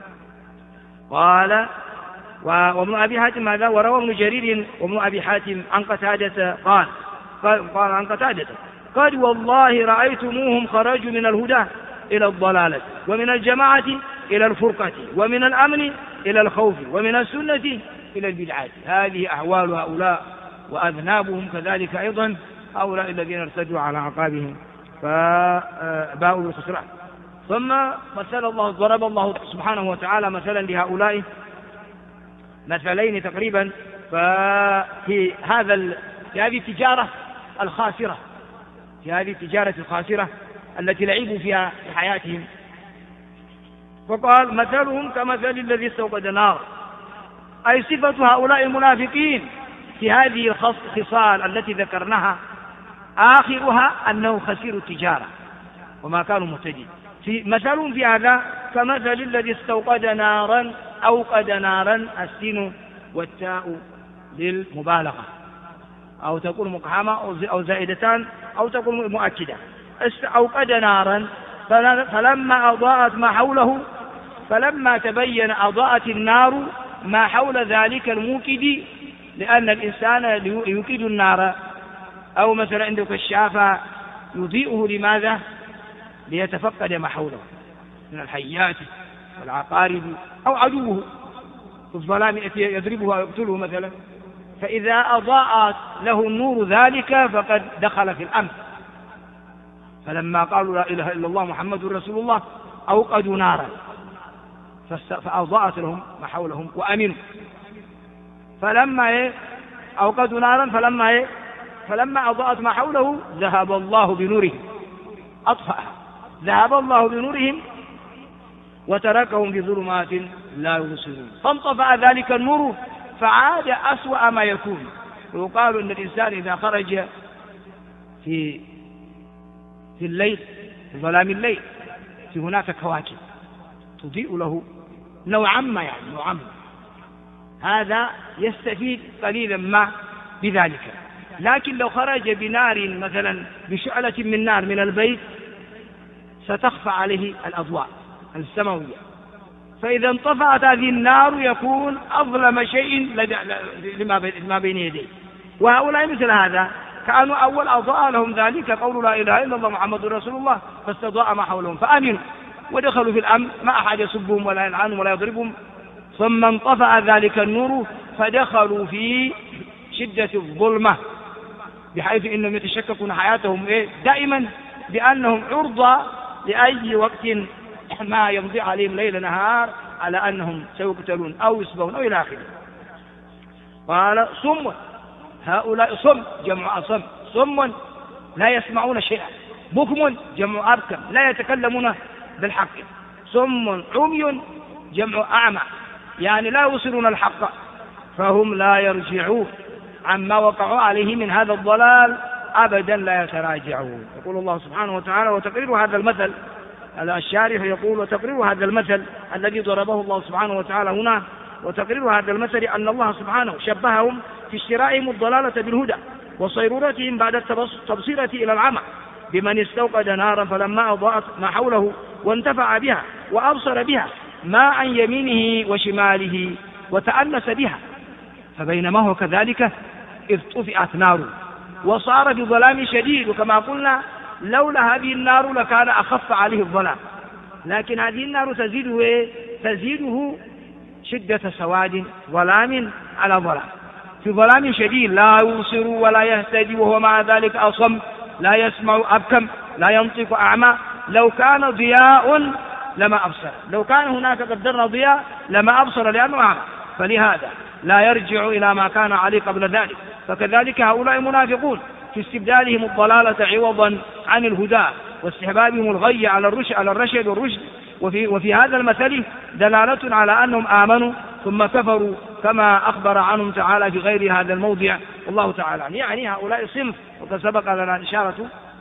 قال: وابن أبي حاتم هذا، وروى ابن جرير وابن أبي حاتم عن قتادة قال عن قتادة: قد والله رأيتموهم خرجوا من الهدى إلى الضلالة، ومن الجماعة إلى الفرقة، ومن الأمن إلى الخوف، ومن السنة إلى البدعة. هذه أحوال هؤلاء، وأذنابهم كذلك أيضا هؤلاء الذين ارتدوا على عقابهم فباءوا بالخسران. ثم ضرب الله سبحانه وتعالى مثلا لهؤلاء مثلين تقريبا في هذه التجارة الخاسرة، في هذه التجارة الخاسرة التي لعبوا فيها في حياتهم. فقال مثلهم كمثل الذي استوقد نار، أي صفة هؤلاء المنافقين في هذه الخصال التي ذكرناها آخرها أنه خسير التجارة وما كانوا مهتدين. مثلهم في هذا كمثل الذي استوقد نارا، أوقد نارا، السين والتاء للمبالغة، أو تكون مقحمة أو زائدتان أو تكون مؤكدة. أوقد نارا فلما أضاءت ما حوله، فلما تبين أضاءت النار ما حول ذلك الموقد، لأن الإنسان يوقد النار أو مثلا عنده كشافة يضيئه، لماذا؟ ليتفقد ما حوله من الحيات والعقارب أو عدوه في الظلام يضربه أو يقتله مثلا، فإذا أضاءت له النور ذلك فقد دخل في الأمن. فلما قالوا لا إله إلا الله محمد رسول الله أوقدوا نارا فأضاءت لهم ما حولهم وأمنوا. فلما أوقدوا نارا فلما أضاءت ما حوله ذهب الله بنورهم، أطفأها، ذهب الله بنورهم وتركهم في ظلمات لا يبصرون. فانطفأ ذلك النور فعاد أسوأ ما يكون. ويقال أن الإنسان إذا خرج في الليل، في ظلام الليل، في هناك كواكب تضيء له نوعا ما، هذا يستفيد قليلا ما بذلك. لكن لو خرج بنار مثلا بشعلة من نار من البيت ستخفى عليه الأضواء السماوية، فإذا انطفأت هذه النار يكون أظلم شيء لما بين يديه. وهؤلاء مثل هذا كانوا أول أضاء لهم ذلك قول لا إله إلا الله محمد رسول الله، فاستضاء ما حولهم فآمنوا ودخلوا في الأمن، ما أحد يسبهم ولا يلعنهم ولا يضربهم. ثم انطفأ ذلك النور فدخلوا في شدة الظلمة، بحيث إنهم يتشككون حياتهم دائما بأنهم عرضة لأي وقت ما يمضي عليهم ليل نهار على أنهم سيقتلون أو يسبون أو إلى آخره. قال صم، هؤلاء صم جمع أصم، صم لا يسمعون شيئا، بكم جمع أبكم لا يتكلمون بالحق، صم عمي جمع أعمى يعني لا يوصلون الحق، فهم لا يرجعون عما وقعوا عليه من هذا الضلال أبدا، لا يتراجعون. يقول الله سبحانه وتعالى وتقرير هذا المثل، الشارح يقول وتقرير هذا المثل الذي ضربه الله سبحانه وتعالى هنا، وتقرير هذا المثل أن الله سبحانه شبههم في اشترائهم الضلالة بالهدى وصيرورتهم بعد التبصيرة إلى العمى بمن استوقد نارا فلما أضاءت ما حوله وانتفع بها وأبصر بها ما عن يمينه وشماله وتأنس بها، فبينما هو كذلك إذ طفئت نار وصار بظلام شديد. وكما قلنا لولا هذه النار لكان أخف عليه الظلام، لكن هذه النار تزيده شدة سواد ظلام على ظلام، في ظلام شديد لا يبصر ولا يهتدي، وهو مع ذلك أصم لا يسمع أبكم لا ينطق أعمى. لو كان ضياء لما أبصر، لو كان هناك قدرنا ضياء لما أبصر لأنه أعمى، فلهذا لا يرجع إلى ما كان عليه قبل ذلك. فكذلك هؤلاء المنافقون في استبدالهم الضلالة عوضا عن الهدى واستحبابهم الغي على الرشد والرشد. وفي هذا المثل دلالة على أنهم آمنوا ثم كفروا كما أخبر عنهم تعالى في غير هذا الموضع. والله تعالى يعني هؤلاء صنف، وقد سبق لنا الإشارة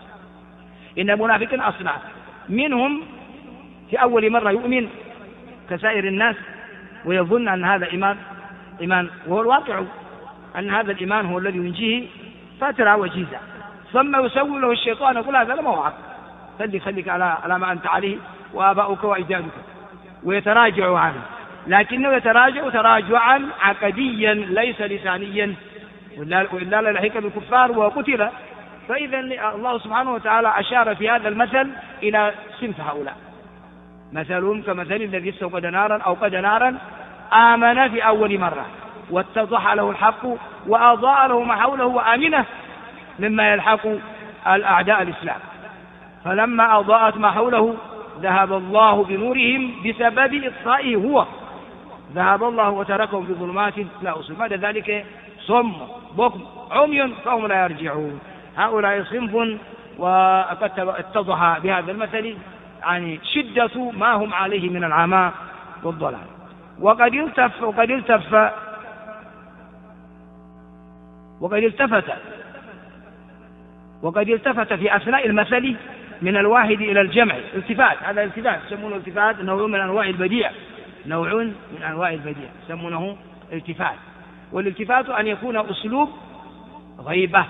إن المنافقين أصناف، منهم في أول مرة يؤمن كسائر الناس ويظن أن هذا إيمان، وهو الواقع أن هذا الإيمان هو الذي ينجيه فترة وجيزة، ثم يسوي له الشيطان يقول هذا لما وعد، خليك على ما أنت عليه وآباؤك وأجدادك، ويتراجع عنه، لكنه يتراجع تراجعا عقديا ليس لسانيا، وإلا للحق بالكفار وقتل. فإذا الله سبحانه وتعالى أشار في هذا المثل إلى صنف هؤلاء، مثلهم كمثل الذي استوقد نارا أو قد نارا آمن في أول مرة واتضح له الحق وأضاء له ما حوله وآمنه مما يلحق الأعداء الإسلام. فلما أضاءت ما حوله ذهب الله بنورهم بسبب إطفائه هو، ذهب الله وتركهم في ظلمات لا أبصر. بعد ذلك صم بكم عمي فهم لا يرجعون. هؤلاء صنف وقد اتضح بهذا المثل يعني شدة ما هم عليه من العمى والضلال. وقد التفت في أثناء المثل من الواحد إلى الجمع التفات. هذا التفات يسمونه التفات، نوع من أنواع البديع، نوع من أنواع البديع يسمونه التفات. والالتفات أن يكون أسلوب غيبة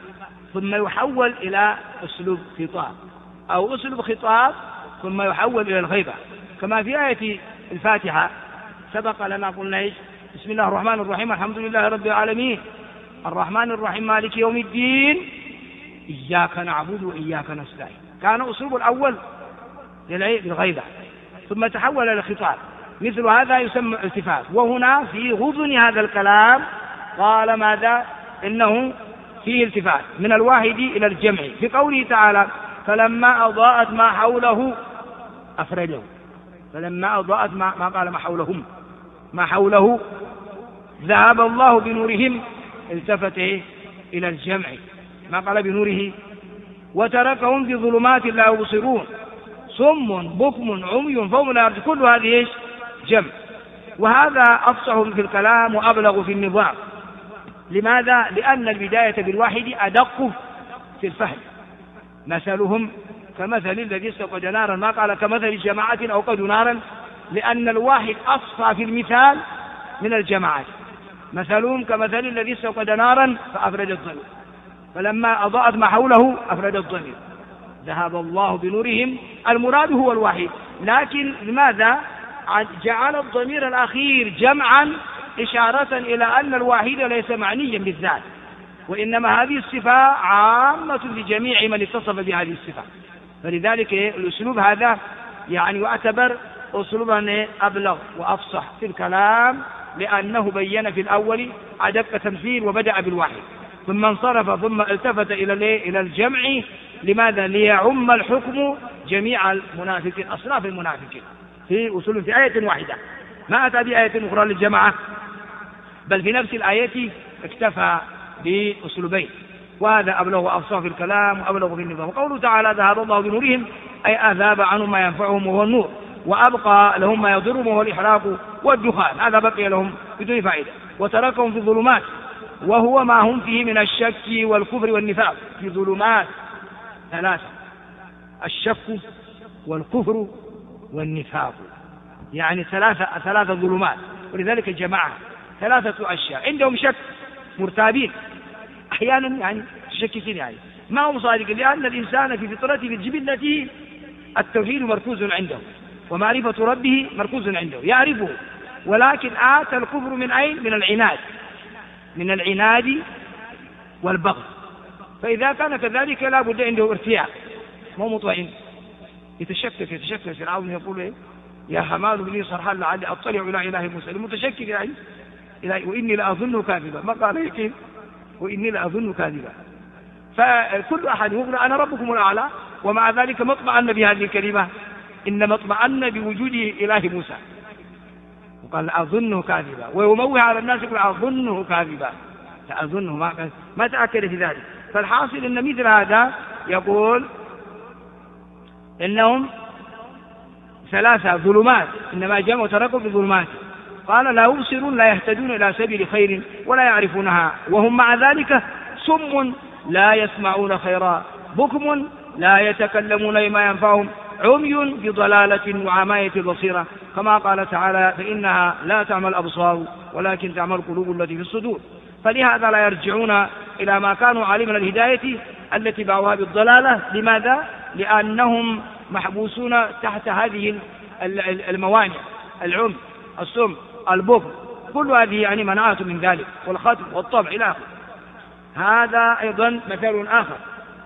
ثم يحول إلى أسلوب خطاب، أو أسلوب خطاب ثم يحول إلى الغيبة، كما في آية الفاتحة سبق لنا قلنا إيش؟ بسم الله الرحمن الرحيم الحمد لله رب العالمين الرحمن الرحيم مالك يوم الدين إياك نعبد وإياك نستعين. كان أسلوب الأول للغيبة ثم تحول إلى الخطاب، مثل هذا يسمى التفات. وهنا في غضن هذا الكلام قال ماذا؟ إنه فيه التفات من الواحد إلى الجمع في قوله تعالى فلما أضاءت ما حوله أفرده. فلما أضاءت ما قال ما حوله ذهب الله بنورهم، التفت إلى الجمع ما قال بنوره وتركهم في ظلمات لا يبصرون صم بكم عمي فهم لا يرجعون. كل هذه جمع، وهذا أفصح في الكلام وأبلغ في النظام. لماذا؟ لأن البداية بالواحد أدق في الفهم. مثلهم كمثل الذي استوقد نارا ما قال كمثل جماعة أوقدوا نارا، لأن الواحد أصفى في المثال من الجماعات. مثلهم كمثل الذي استوقد نارا فأفرد الضمير، فلما أضاءت ما حوله أفرد الضمير ذهب الله بنورهم. المراد هو الواحد، لكن لماذا جعل الضمير الأخير جمعا إشارة إلى أن الواحد ليس معنيا بالذات، وإنما هذه الصفة عامة لجميع من اتصف بهذه الصفة. فلذلك الأسلوب هذا يعني يعتبر أسلوبا أبلغ وأفصح في الكلام، لأنه بين في الأول أدق تمثيل وبدأ بالواحد ثم انصرف ثم التفت إلى الجمع. لماذا؟ ليعم الحكم جميع المنافقين أصناف المنافقين في أسلوب في آية واحدة، ما أتى بآية أخرى للجماعة، بل في نفس الآية اكتفى بأسلوبين، وهذا أبلغ وأفصح في الكلام وأبلغ في النظام. وقوله تعالى ذهب الله بنورهم أي أذهب عنهم ما ينفعهم وهو النور، وأبقى لهم ما يضرهم وهو الإحراق والدخان، هذا بقي لهم بدون فائدة. وتركهم في الظلمات وهو ما هم فيه من الشك والكفر والنفاق. في ظلمات ثلاثة: الشك والكفر والنفاق، يعني ثلاثة ظلمات. ولذلك الجماعة ثلاثة أشياء: عندهم شك مرتابين أحيانا يعني تشككين يعني ما هم صادقين، لأن الإنسان في فطرته في جبلته التوحيد مركوز عنده ومعرفة ربه مركوز عنده يعرفه، ولكن آتى الكفر من أين؟ من العناد والبغض. فإذا كان كذلك لا بد عنده ارتياح، مو مطمئن، يتشكك. فرعون يقول يا حمال بني صرحا لعلي أطلع إلى إله موسى، المتشكك يعني وإني لأظنه كاذبا، ما قال هيك وإني لأظنه كاذبا. فكل أحد يقول أنا ربكم الأعلى، ومع ذلك ما اطمأن بهذه الكلمة، إنما اطمأن بوجوده إله موسى وقال أظنه كاذبا، ويموه على الناس يقول أظنه كاذبا، أظنه ما تأكد في ذلك. فالحاصل أن مثل هذا يقول إنهم ثلاثة ظلمات، إنما جمعوا تركوا بظلمات. قال لا يبصرون لا يهتدون إلى سبيل خير ولا يعرفونها، وهم مع ذلك صم لا يسمعون خيرا بكم لا يتكلمون بما ينفعهم عمي بضلالة وعماية البصيرة، كما قال تعالى فإنها لا تعمى الأبصار ولكن تعمى القلوب التي في الصدور. فلهذا لا يرجعون إلى ما كانوا عليه من الهداية التي باعوها بالضلالة. لماذا؟ لأنهم محبوسون تحت هذه الموانع: العمي، الصم، البكم، كل هذه يعني منعات من ذلك، والختم والطبع إلى آخره. هذا أيضا مثال آخر.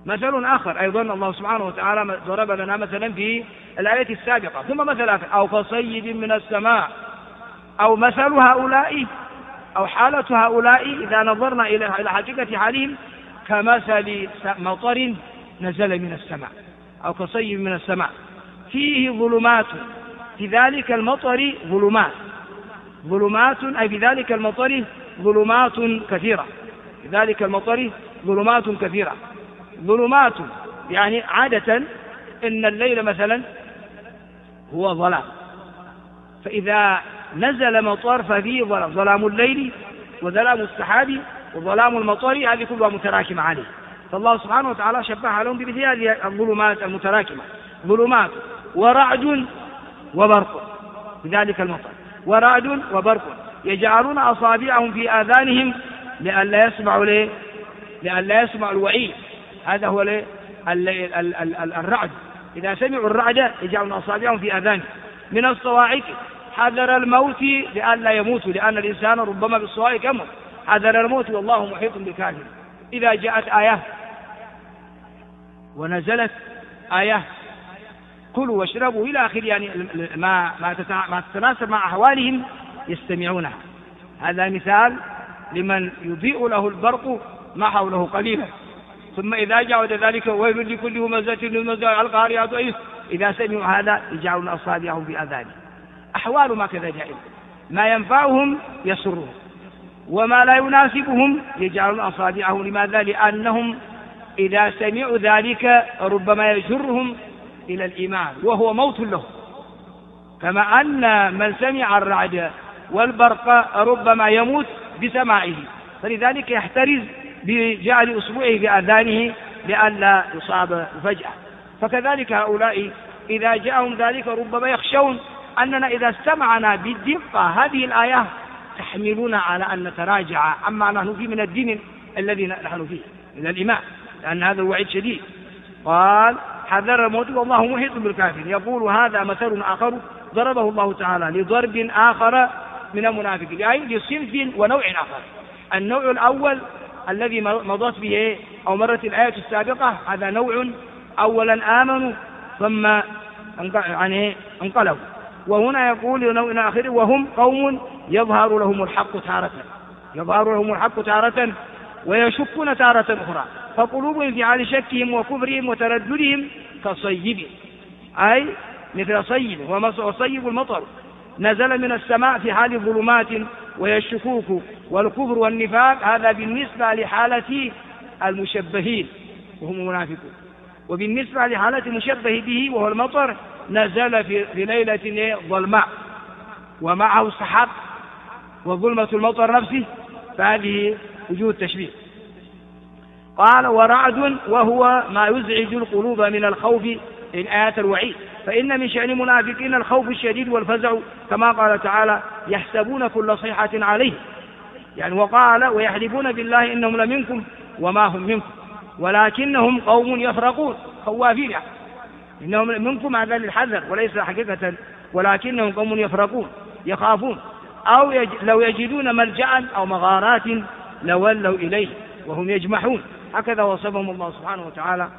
مثل آخر أيضا الله سبحانه وتعالى ضرب لنا مثلا في الآية السابقة. ثم مثل آخر أو كصيب من السماء، أو مثل هؤلاء أو حالة هؤلاء إذا نظرنا إلى حقيقة حالهم كمثل مطر نزل من السماء، أو كصيب من السماء فيه ظلمات، في ذلك المطر ظلمات أي في ذلك المطر ظلمات كثيرة، في ذلك المطر ظلمات كثيرة. ظلمات يعني عادة إن الليل مثلا هو ظلام، فإذا نزل مطر ففيه ظلام الليل وظلام السحاب وظلام المطر، هذه كلها متراكمة عليه. فالله سبحانه وتعالى شبهها لهم بمثل هذه الظلمات المتراكمة، ظلمات ورعد وبرق في ذلك المطر، ورعد وبرق يجعلون أصابعهم في آذانهم لئلا يسمعوا الوعيد. هذا هو الرعد، إذا سمعوا الرعد يجعلون أصابعهم في آذانهم. من الصواعق حذر الموت لئلا يموتوا، لأن الإنسان ربما بالصواعق يموت. حذر الموت والله محيط بالكافرين. إذا جاءت آية ونزلت آية كلوا واشربوا إلى آخر، يعني ما تتناسب مع أحوالهم يستمعونها. هذا مثال لمن يضيء له البرق ما حوله قليلا، ثم إذا جاء ذلك ويل لكل همزة لمزة القارعة، إذا سمعوا هذا يجعلون أصابعهم في آذانهم. أحوال ما كذا جائز، ما ينفعهم يسرهم وما لا يناسبهم يجعلون أصابعهم. لماذا؟ لأنهم إذا سمعوا ذلك ربما يجرهم إلى الإيمان وهو موت له، كما أن من سمع الرعد والبرق ربما يموت بسماعه، فلذلك يحترز بجعل أصبعه في آذانه لئلا يصاب فجأة. فكذلك هؤلاء إذا جاءهم ذلك ربما يخشون أننا إذا استمعنا بالدقة هذه الآية تحملنا على أن نتراجع عما نحن فيه من الدين الذي نحن فيه من الإيمان، لأن هذا الوعيد شديد. قال حذر الموت والله محيط بالكافرين. يقول هذا مثل آخر ضربه الله تعالى لضرب آخر من المنافقين، أي لصنف ونوع آخر. النوع الأول الذي مضت به أو مرت الآية السابقة، هذا نوع أولا آمنوا ثم انقلبوا. وهنا يقول نوع آخر وهم قوم يظهر لهم الحق تارة ويشكون تارة أخرى، فقلوبهم في حال شكهم وكفرهم وترددهم كصيب، أي مثل صيب، وصيب المطر نزل من السماء في حال ظلمات وهي الشكوك والكفر والنفاق. هذا بالنسبة لحالة المشبهين وهم منافقون. وبالنسبة لحالة المشبه به وهو المطر نزل في ليلة ظلماء ومعه السحاب وظلمة المطر نفسه، فهذه وجود تشبيه. قال ورعد وهو ما يزعج القلوب من الخوف، الآيات الوعيد. فإن من شأن المنافقين الخوف الشديد والفزع، كما قال تعالى يحسبون كل صيحة عليه، يعني وقال ويحلفون بالله إنهم لمنكم وما هم منكم ولكنهم قوم يفرقون، خوافين، إنهم منكم هذا للحذر وليس حقيقة، ولكنهم قوم يفرقون يخافون، أو لو يجدون ملجأ أو مغارات لولوا إليه وهم يجمحون. هكذا وصفهم الله سبحانه وتعالى.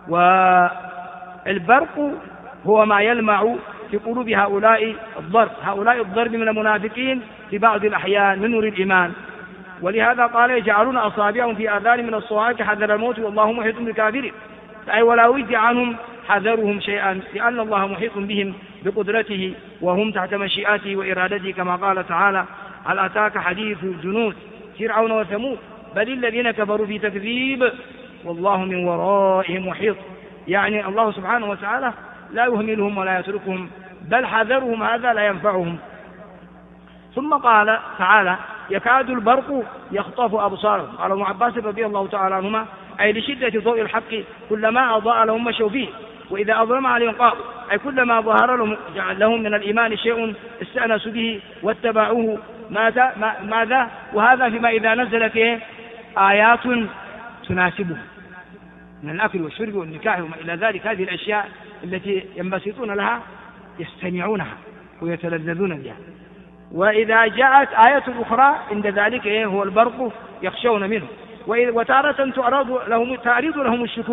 والبرق هو ما يلمع في قلوب هؤلاء الضرب من المنافقين في بعض الأحيان من نور الإيمان. ولهذا قال يجعلون أصابعهم في آذان من الصواعق حذر الموت والله محيط بالكافرين، أي ولا وجد عنهم حذرهم شيئا، لأن الله محيط بهم بقدرته وهم تحت مشيئته وإرادته، كما قال تعالى هل أتاك حديث جنود فرعون وثمود بل الذين كفروا في تكذيب والله من ورائهم محيط. يعني الله سبحانه وتعالى لا يهملهم ولا يتركهم، بل حذرهم هذا لا ينفعهم. ثم قال تعالى يكاد البرق يخطف أبصارهم. قال ابن عباس رضي الله تعالى عنهما أي لشدة ضوء الحق كلما أضاء لهم مشوا فيه، وإذا أظلم عليهم قاموا، أي كلما ظهر لهم جعل لهم من الإيمان شيء استأنسوا به واتبعوه. ماذا؟ وهذا فيما إذا نزلت آيات تناسبهم من الأكل والشرب والنكاح وما إلى ذلك، هذه الأشياء التي ينبسطون لها يستمعونها ويتلذذون بها. وإذا جاءت آية أخرى عند ذلك هو البرق يخشون منه. وتارة تعرض لهم الشكوك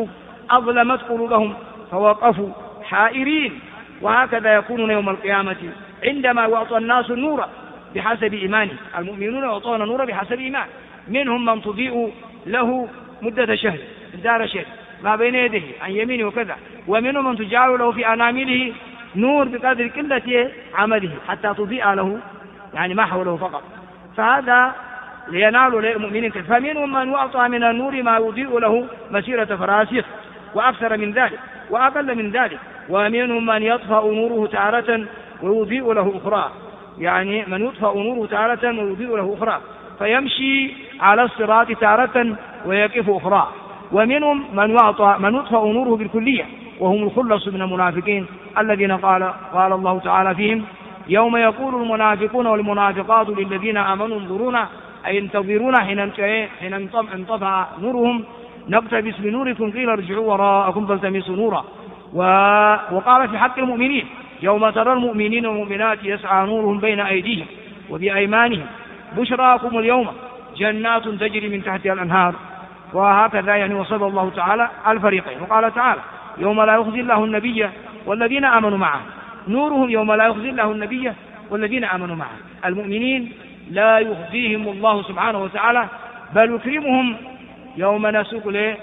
أظلمت قلوبهم فوقفوا حائرين. وهكذا يكونون يوم القيامة عندما يعطى الناس النور بحسب إيمانه. المؤمنون يعطون النور بحسب إيمان، منهم من تضيء له مدة شهر دار شهر ما بين يديه عن يمينه وكذا، ومنهم من تجعل له في أنامله نور بقدر قلة عمله حتى تضيء له يعني ما حوله فقط. فهذا لينال للمؤمنين. فمنهم من يعطى من النور ما يضيء له مسيرة فراسخ وأكثر من ذلك وأقل من ذلك، ومنهم من يطفأ نوره تارة ويضيء له أخرى، يعني من يطفأ نوره تارة ويضيء له أخرى فيمشي على الصراط تارة ويقف أخرى. ومنهم من يطفأ نوره بالكلية وهم الخلص من المنافقين الذين قال الله تعالى فيهم يوم يقول المنافقون والمنافقات للذين آمنوا انظرونا أي انتظرونا حين انطفأ نورهم نقتبس بنوركم قيل ارجعوا وراءكم فالتمسوا نورا. وقال في حق المؤمنين يوم ترى المؤمنين والمؤمنات يسعى نورهم بين أيديهم وبأيمانهم بشراكم اليوم جنات تجري من تحتها الأنهار. وهكذا يعني وصف الله تعالى الفريقين. وقال تعالى يوم لا يخزي الله النبي والذين آمنوا معه نورهم يوم لا يخزي الله النبي والذين آمنوا معه. المؤمنين لا يخزيهم الله سبحانه وتعالى بل يكرمهم يوم نسوق له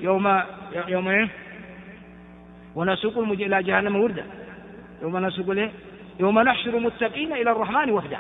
يوم ونسوق إلى جهنم وردا يوم نسوق له يوم نحشر المتقين إلى الرحمن وفدا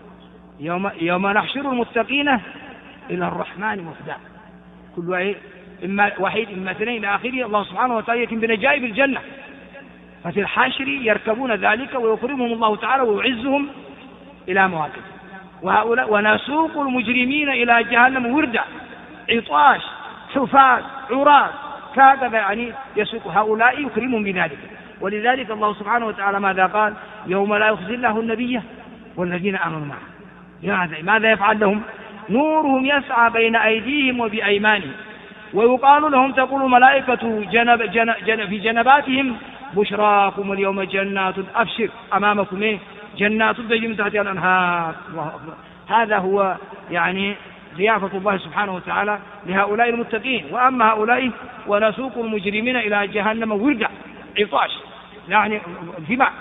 يوم نحشر المتقين إلى الرحمن وفدا. كل إما واحد إما اثنين إلى آخره. الله سبحانه وتعالى يتم بنجائب الجنة، ففي الحشر يركبون ذلك ويكرمهم الله تعالى ويعزهم إلى مواقف. وهؤلاء ونسوق المجرمين إلى جهنم وردا عطاش حفاة عراة كذا يعني يسوق هؤلاء يكرمهم بذلك. ولذلك الله سبحانه وتعالى ماذا قال يوم لا يخزي الله النبي والذين آمنوا معه. ماذا يفعل لهم؟ نورهم يسعى بين أيديهم وبأيمانهم ويقال لهم تقول ملائكة في جنباتهم بشراكم اليوم جنات أبشر أمامكم جنات تجري من تحتها الأنهار. الله أكبر. هذا هو يعني ضيافة الله سبحانه وتعالى لهؤلاء المتقين. وأما هؤلاء ونسوق المجرمين إلى جهنم وردا عطاش يعني جماع.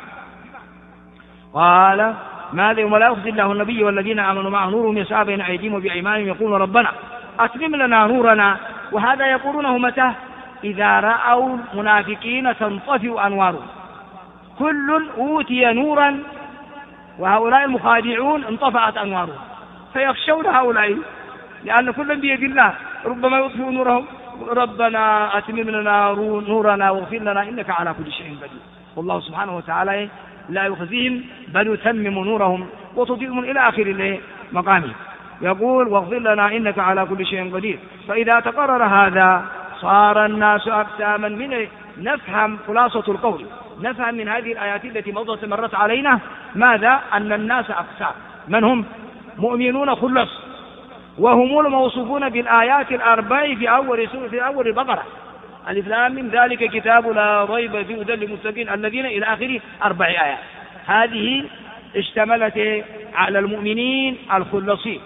قال ماذا يوم لا يخزي الله النبي والذين آمنوا معه نورهم يسعى بين أيديهم وبأيمانهم يقولون ربنا أتمم لنا نورنا. وهذا يقولونه متى؟ إذا رأوا المنافقين تنطفئ أنوارهم. كل أوتي نورا وهؤلاء المخادعون انطفأت أنوارهم فيخشون هؤلاء لأن كل بيد الله ربما يطفئ نورهم. ربنا أتمم لنا نورنا واغفر لنا إنك على كل شيء قدير. والله سبحانه وتعالى لا يخزيهم بل يتمم نورهم وتضيئهم إلى آخر مقامه. يقول واغفر لنا إنك على كل شيء قدير. فإذا تقرر هذا صار الناس أقساما من نفهم خلاصة القول. نفهم من هذه الآيات التي مرت علينا ماذا؟ أن الناس أقسام. من هم؟ مؤمنون خلص وهم الموصوفون بالآيات الأربع في أول البقرة ألف لام ميم ذلك كتاب لا ريب فيه هدى للمتقين الذين إلى آخره 4 آيات. هذه اشتملت على المؤمنين الخلصين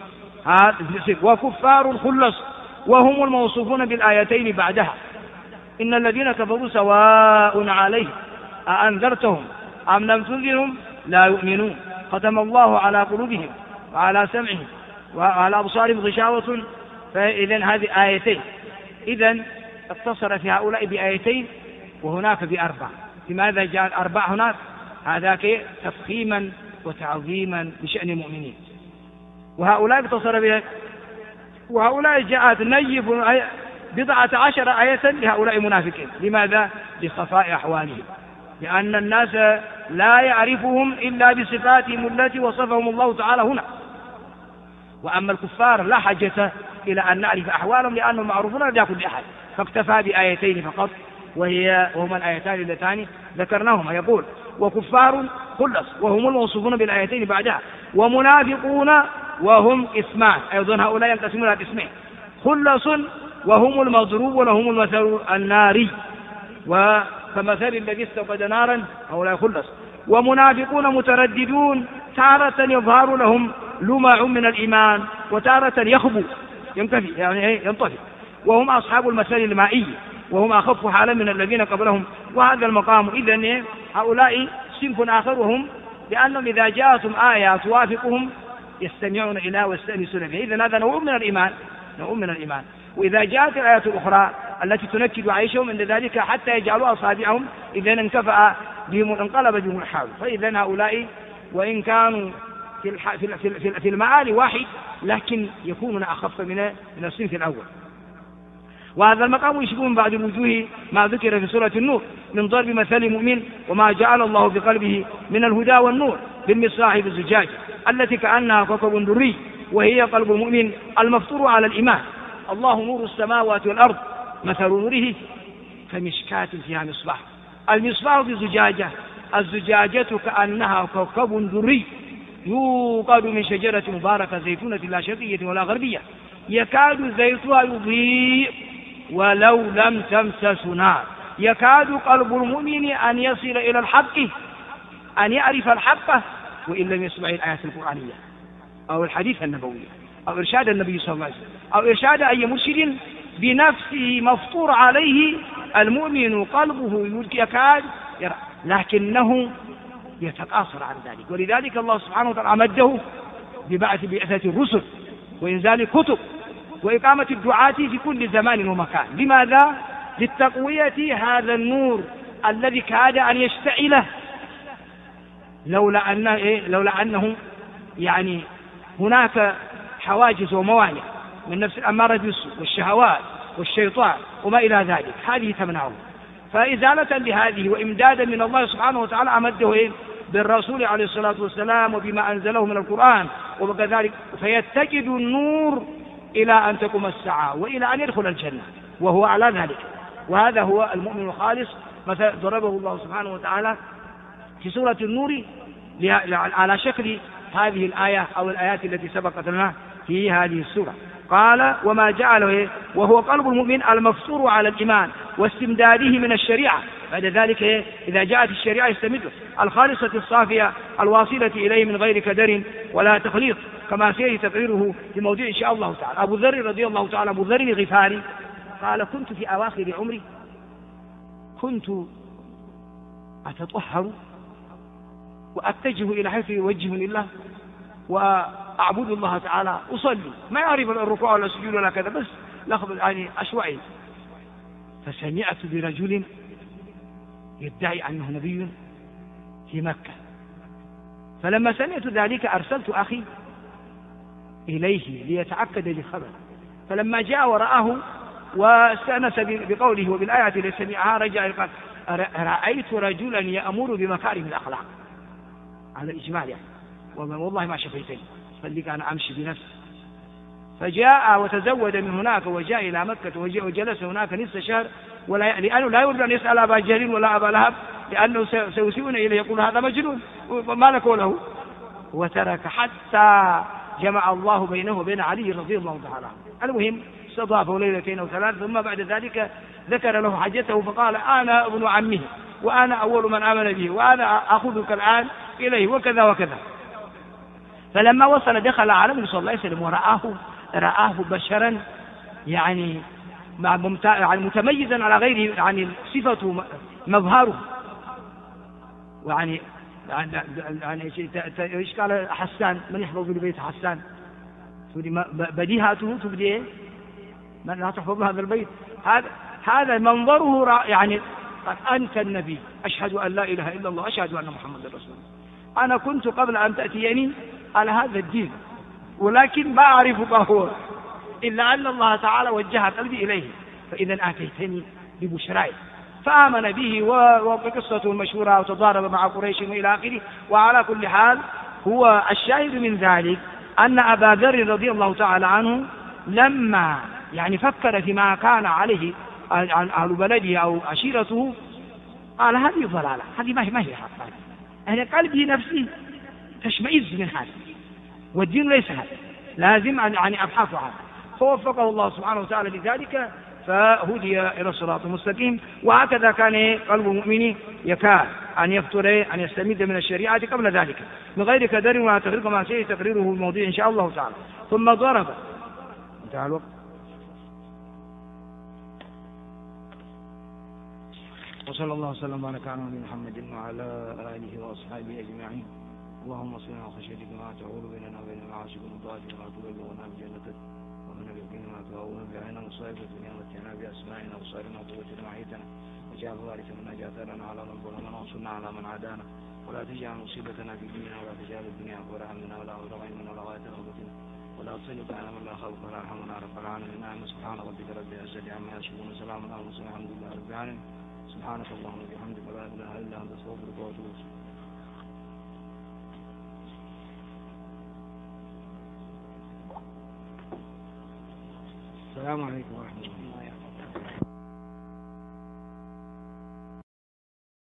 وكفار الخلص وهم الموصوفون بالآيتين بعدها. إن الذين كفروا سواء عليهم أأنذرتهم أم لم تنذرهم لا يؤمنون ختم الله على قلوبهم وعلى سمعهم وعلى أبصارهم غشاوة. فإذن هذه آيتين إذن اقتصر في هؤلاء بآيتين وهناك ب4. لماذا جاء 4 هناك؟ هذاك تفخيما وتعظيما لشأن المؤمنين. وهؤلاء اقتصر بها وهؤلاء جاءت نيف 12 آية لهؤلاء المنافقين. لماذا؟ لخفاء أحوالهم لأن الناس لا يعرفهم إلا بصفاتهم التي وصفهم الله تعالى هنا. وأما الكفار لا حاجة إلى أن نعرف أحوالهم لأنهم معروفون لدى كل أحد فاكتفى بآيتين فقط وهما الآيتان اللتان ذكرناهما. يقول وكفار خلص وهم الموصوفون بالآيتين بعدها ومنافقون وهم اسمان أيضا هؤلاء ينقسمون إلى قسمين خلص وهم المضروب ولهم المثل الناري وكمثل الذي استوقد نارا هؤلاء خلص. ومنافقون مترددون تارة يظهر لهم لمع من الإيمان وتارة يخبو ينطفئ يعني ينطفئ وهم أصحاب المثل المائي وهم أخف حالا من الذين قبلهم. وهذا المقام إذن هؤلاء صنف آخر، وهم لأنهم إذا جاءتهم آية توافقهم يستمعون إليها ويستأنسون بها. إذن هذا نوع من الإيمان، نوع من الإيمان. وإذا جاءت الآيات الأخرى التي تنكد عيشهم عند ذلك حتى يجعلوا أصابعهم إذن انكفأ بهم انقلب بهم الحال. فإذن هؤلاء وإن كانوا في المعاني واحد لكن يكونون أخف من الصنف الأول. وهذا المقام يشبه من بعض الوجوه ما ذكر في سورة النور من ضرب مثل مؤمن وما جعل الله في قلبه من الهدى والنور بالمصباح بالزجاج التي كأنها كوكب دري وهي قلب المؤمن المفطور على الإيمان. الله نور السماوات والأرض مثل نوره كمشكاة فيها مصباح. المصباح بزجاجة، الزجاجة كأنها كوكب دري يوقد من شجرة مباركة زيتونة لا شرقية ولا غربية يكاد زيتها يضيء ولو لم تمسس نار. يكاد قلب المؤمن أن يصل إلى الحق، أن يعرف الحق وإن لم يسمع الآيات القرآنية أو الحديث النبوي أو إرشاد النبي صلى الله عليه وسلم أو إرشاد أي مرشد بنفسه مفطور عليه المؤمن قلبه يكاد يرى، لكنه يتقاصر عن ذلك. ولذلك الله سبحانه وتعالى أمده ببعثة الرسل وإنزال الكتب وإقامة الدعاة في كل زمان ومكان. لماذا؟ للتقوية هذا النور الذي كاد أن يشتعله لولا أنه يعني هناك حواجز وموانع من نفس الأمارة بالسوء والشهوات والشيطان وما إلى ذلك، هذه تمنعه. فإزالة لهذه وإمدادا من الله سبحانه وتعالى أمده بالرسول عليه الصلاة والسلام وبما أنزله من القرآن وكذلك فيتجد النور إلى أن تقوم الساعة وإلى أن يدخل الجنة وهو على ذلك. وهذا هو المؤمن الخالص مثل ضربه الله سبحانه وتعالى في سورة النور على شكل هذه الآية أو الآيات التي سبقت لنا في هذه السورة. قال وما جعله وهو قلب المؤمن المفطور على الإيمان واستمداده من الشريعة. بعد ذلك إذا جاءت الشريعة يستمده الخالصة الصافية الواصلة إليه من غير كدر ولا تخليط كما سيأتي تقريره في موضوع إن شاء الله تعالى. أبو ذر رضي الله تعالى أبو ذر الغفاري قال كنت في أواخر عمري كنت أتطهر وأتجه إلى حيث يوجهني الله وأعبد الله تعالى أصلي ما يعرف الركوع ولا السجود ولا كذا بس لخبط يعني عشوائي. فسمعت برجل يدعي أنه نبي في مكة، فلما سمعت ذلك أرسلت أخي إليه ليتعقد بالخبر، فلما جاء ورآه واستأنس بقوله وبالآية التي سمعها رجع قال رأيت رجلا يأمر بمكارم الأخلاق على الإجمال يعني والله ما شفيتني فلك أنا أمشي بنفسي. فجاء وتزود من هناك وجاء إلى مكة وجلس هناك نصف شهر لأنه لا يريد أن يسأل أبا جهل ولا أبا لهب لأنه سيسيئون إليه يقول هذا مجنون ما لك له، وترك حتى جمع الله بينه وبين علي رضي الله تعالى عنه. المهم استضافه ليلتين أو ثلاث ثم بعد ذلك ذكر له حاجته فقال أنا ابن عمه وأنا أول من آمن به وأنا أخذك الآن إليه وكذا وكذا. فلما وصل دخل على النبي صلى الله عليه وسلم ورآه بشرا يعني متميزا على غيره يعني صفة مظهره يعني ايش قال حسان من يحفظ البيت حسان بديهاته تبدي من لا تحفظ هذا البيت هذا منظره يعني أنت النبي أشهد أن لا إله إلا الله أشهد أن محمد رسول الله. أنا كنت قبل أن تأتيني على هذا الدين ولكن ما أعرف ما هو إلا أن الله تعالى وجه قلبي إليه فإذا آتيتني ببشراي فآمن به وقصته المشهورة وتضارب مع قريش وإلى آخره. وعلى كل حال هو الشاهد من ذلك أن أبا ذر رضي الله تعالى عنه لما يعني فكر فيما كان عليه أهل بلده أو عشيرته قال هذه ضلالة هذه ما هي حق أهل قلبه نفسه تشمئز من هذا والدين ليس هذا لازم أن أبحث عنه. فوفقه الله سبحانه وتعالى لذلك فهدي إلى الصراط المستقيم. وهكذا كان قلب المؤمن يكاد أن يفتر أن يستمد من الشريعة قبل ذلك من غير كدر ولا تفريق ما سيأتي تقريره الموضوع إن شاء الله تعالى. ثم ضرب انتهى الوقت وصلى الله وسلم وبارك على نبينا محمد وعلى آله وأصحابه أجمعين. اللهم اصلنا وخشيتك ما تعول بيننا وبين معاصيك وطاعتك وما تبلغنا بجنتك ومن اليقين ما تهون بعين مصائب الدنيا ومتعنا بأسمائنا وبصارنا وقوتنا وحيتنا واجعل وارث منا جاثرنا على من ظلمنا وانصرنا على من عادانا ولا تجعل مصيبتنا في ديننا ولا تجعل الدنيا أكبر همنا ولا مبلغ علمنا ولا غاية رغبتنا ولا تسلط على من لا خوف ولا يرحمنا يا رب العالمين. آمين. سبحان ربك رب العزة عما يصفون وسلام على المرسلين الحمد لله رب العالمين. سبحانك اللهم وبحمدك لا إله إلا أنت أستغفرك وأتوب إليك. السلام عليكم ورحمة الله وبركاته.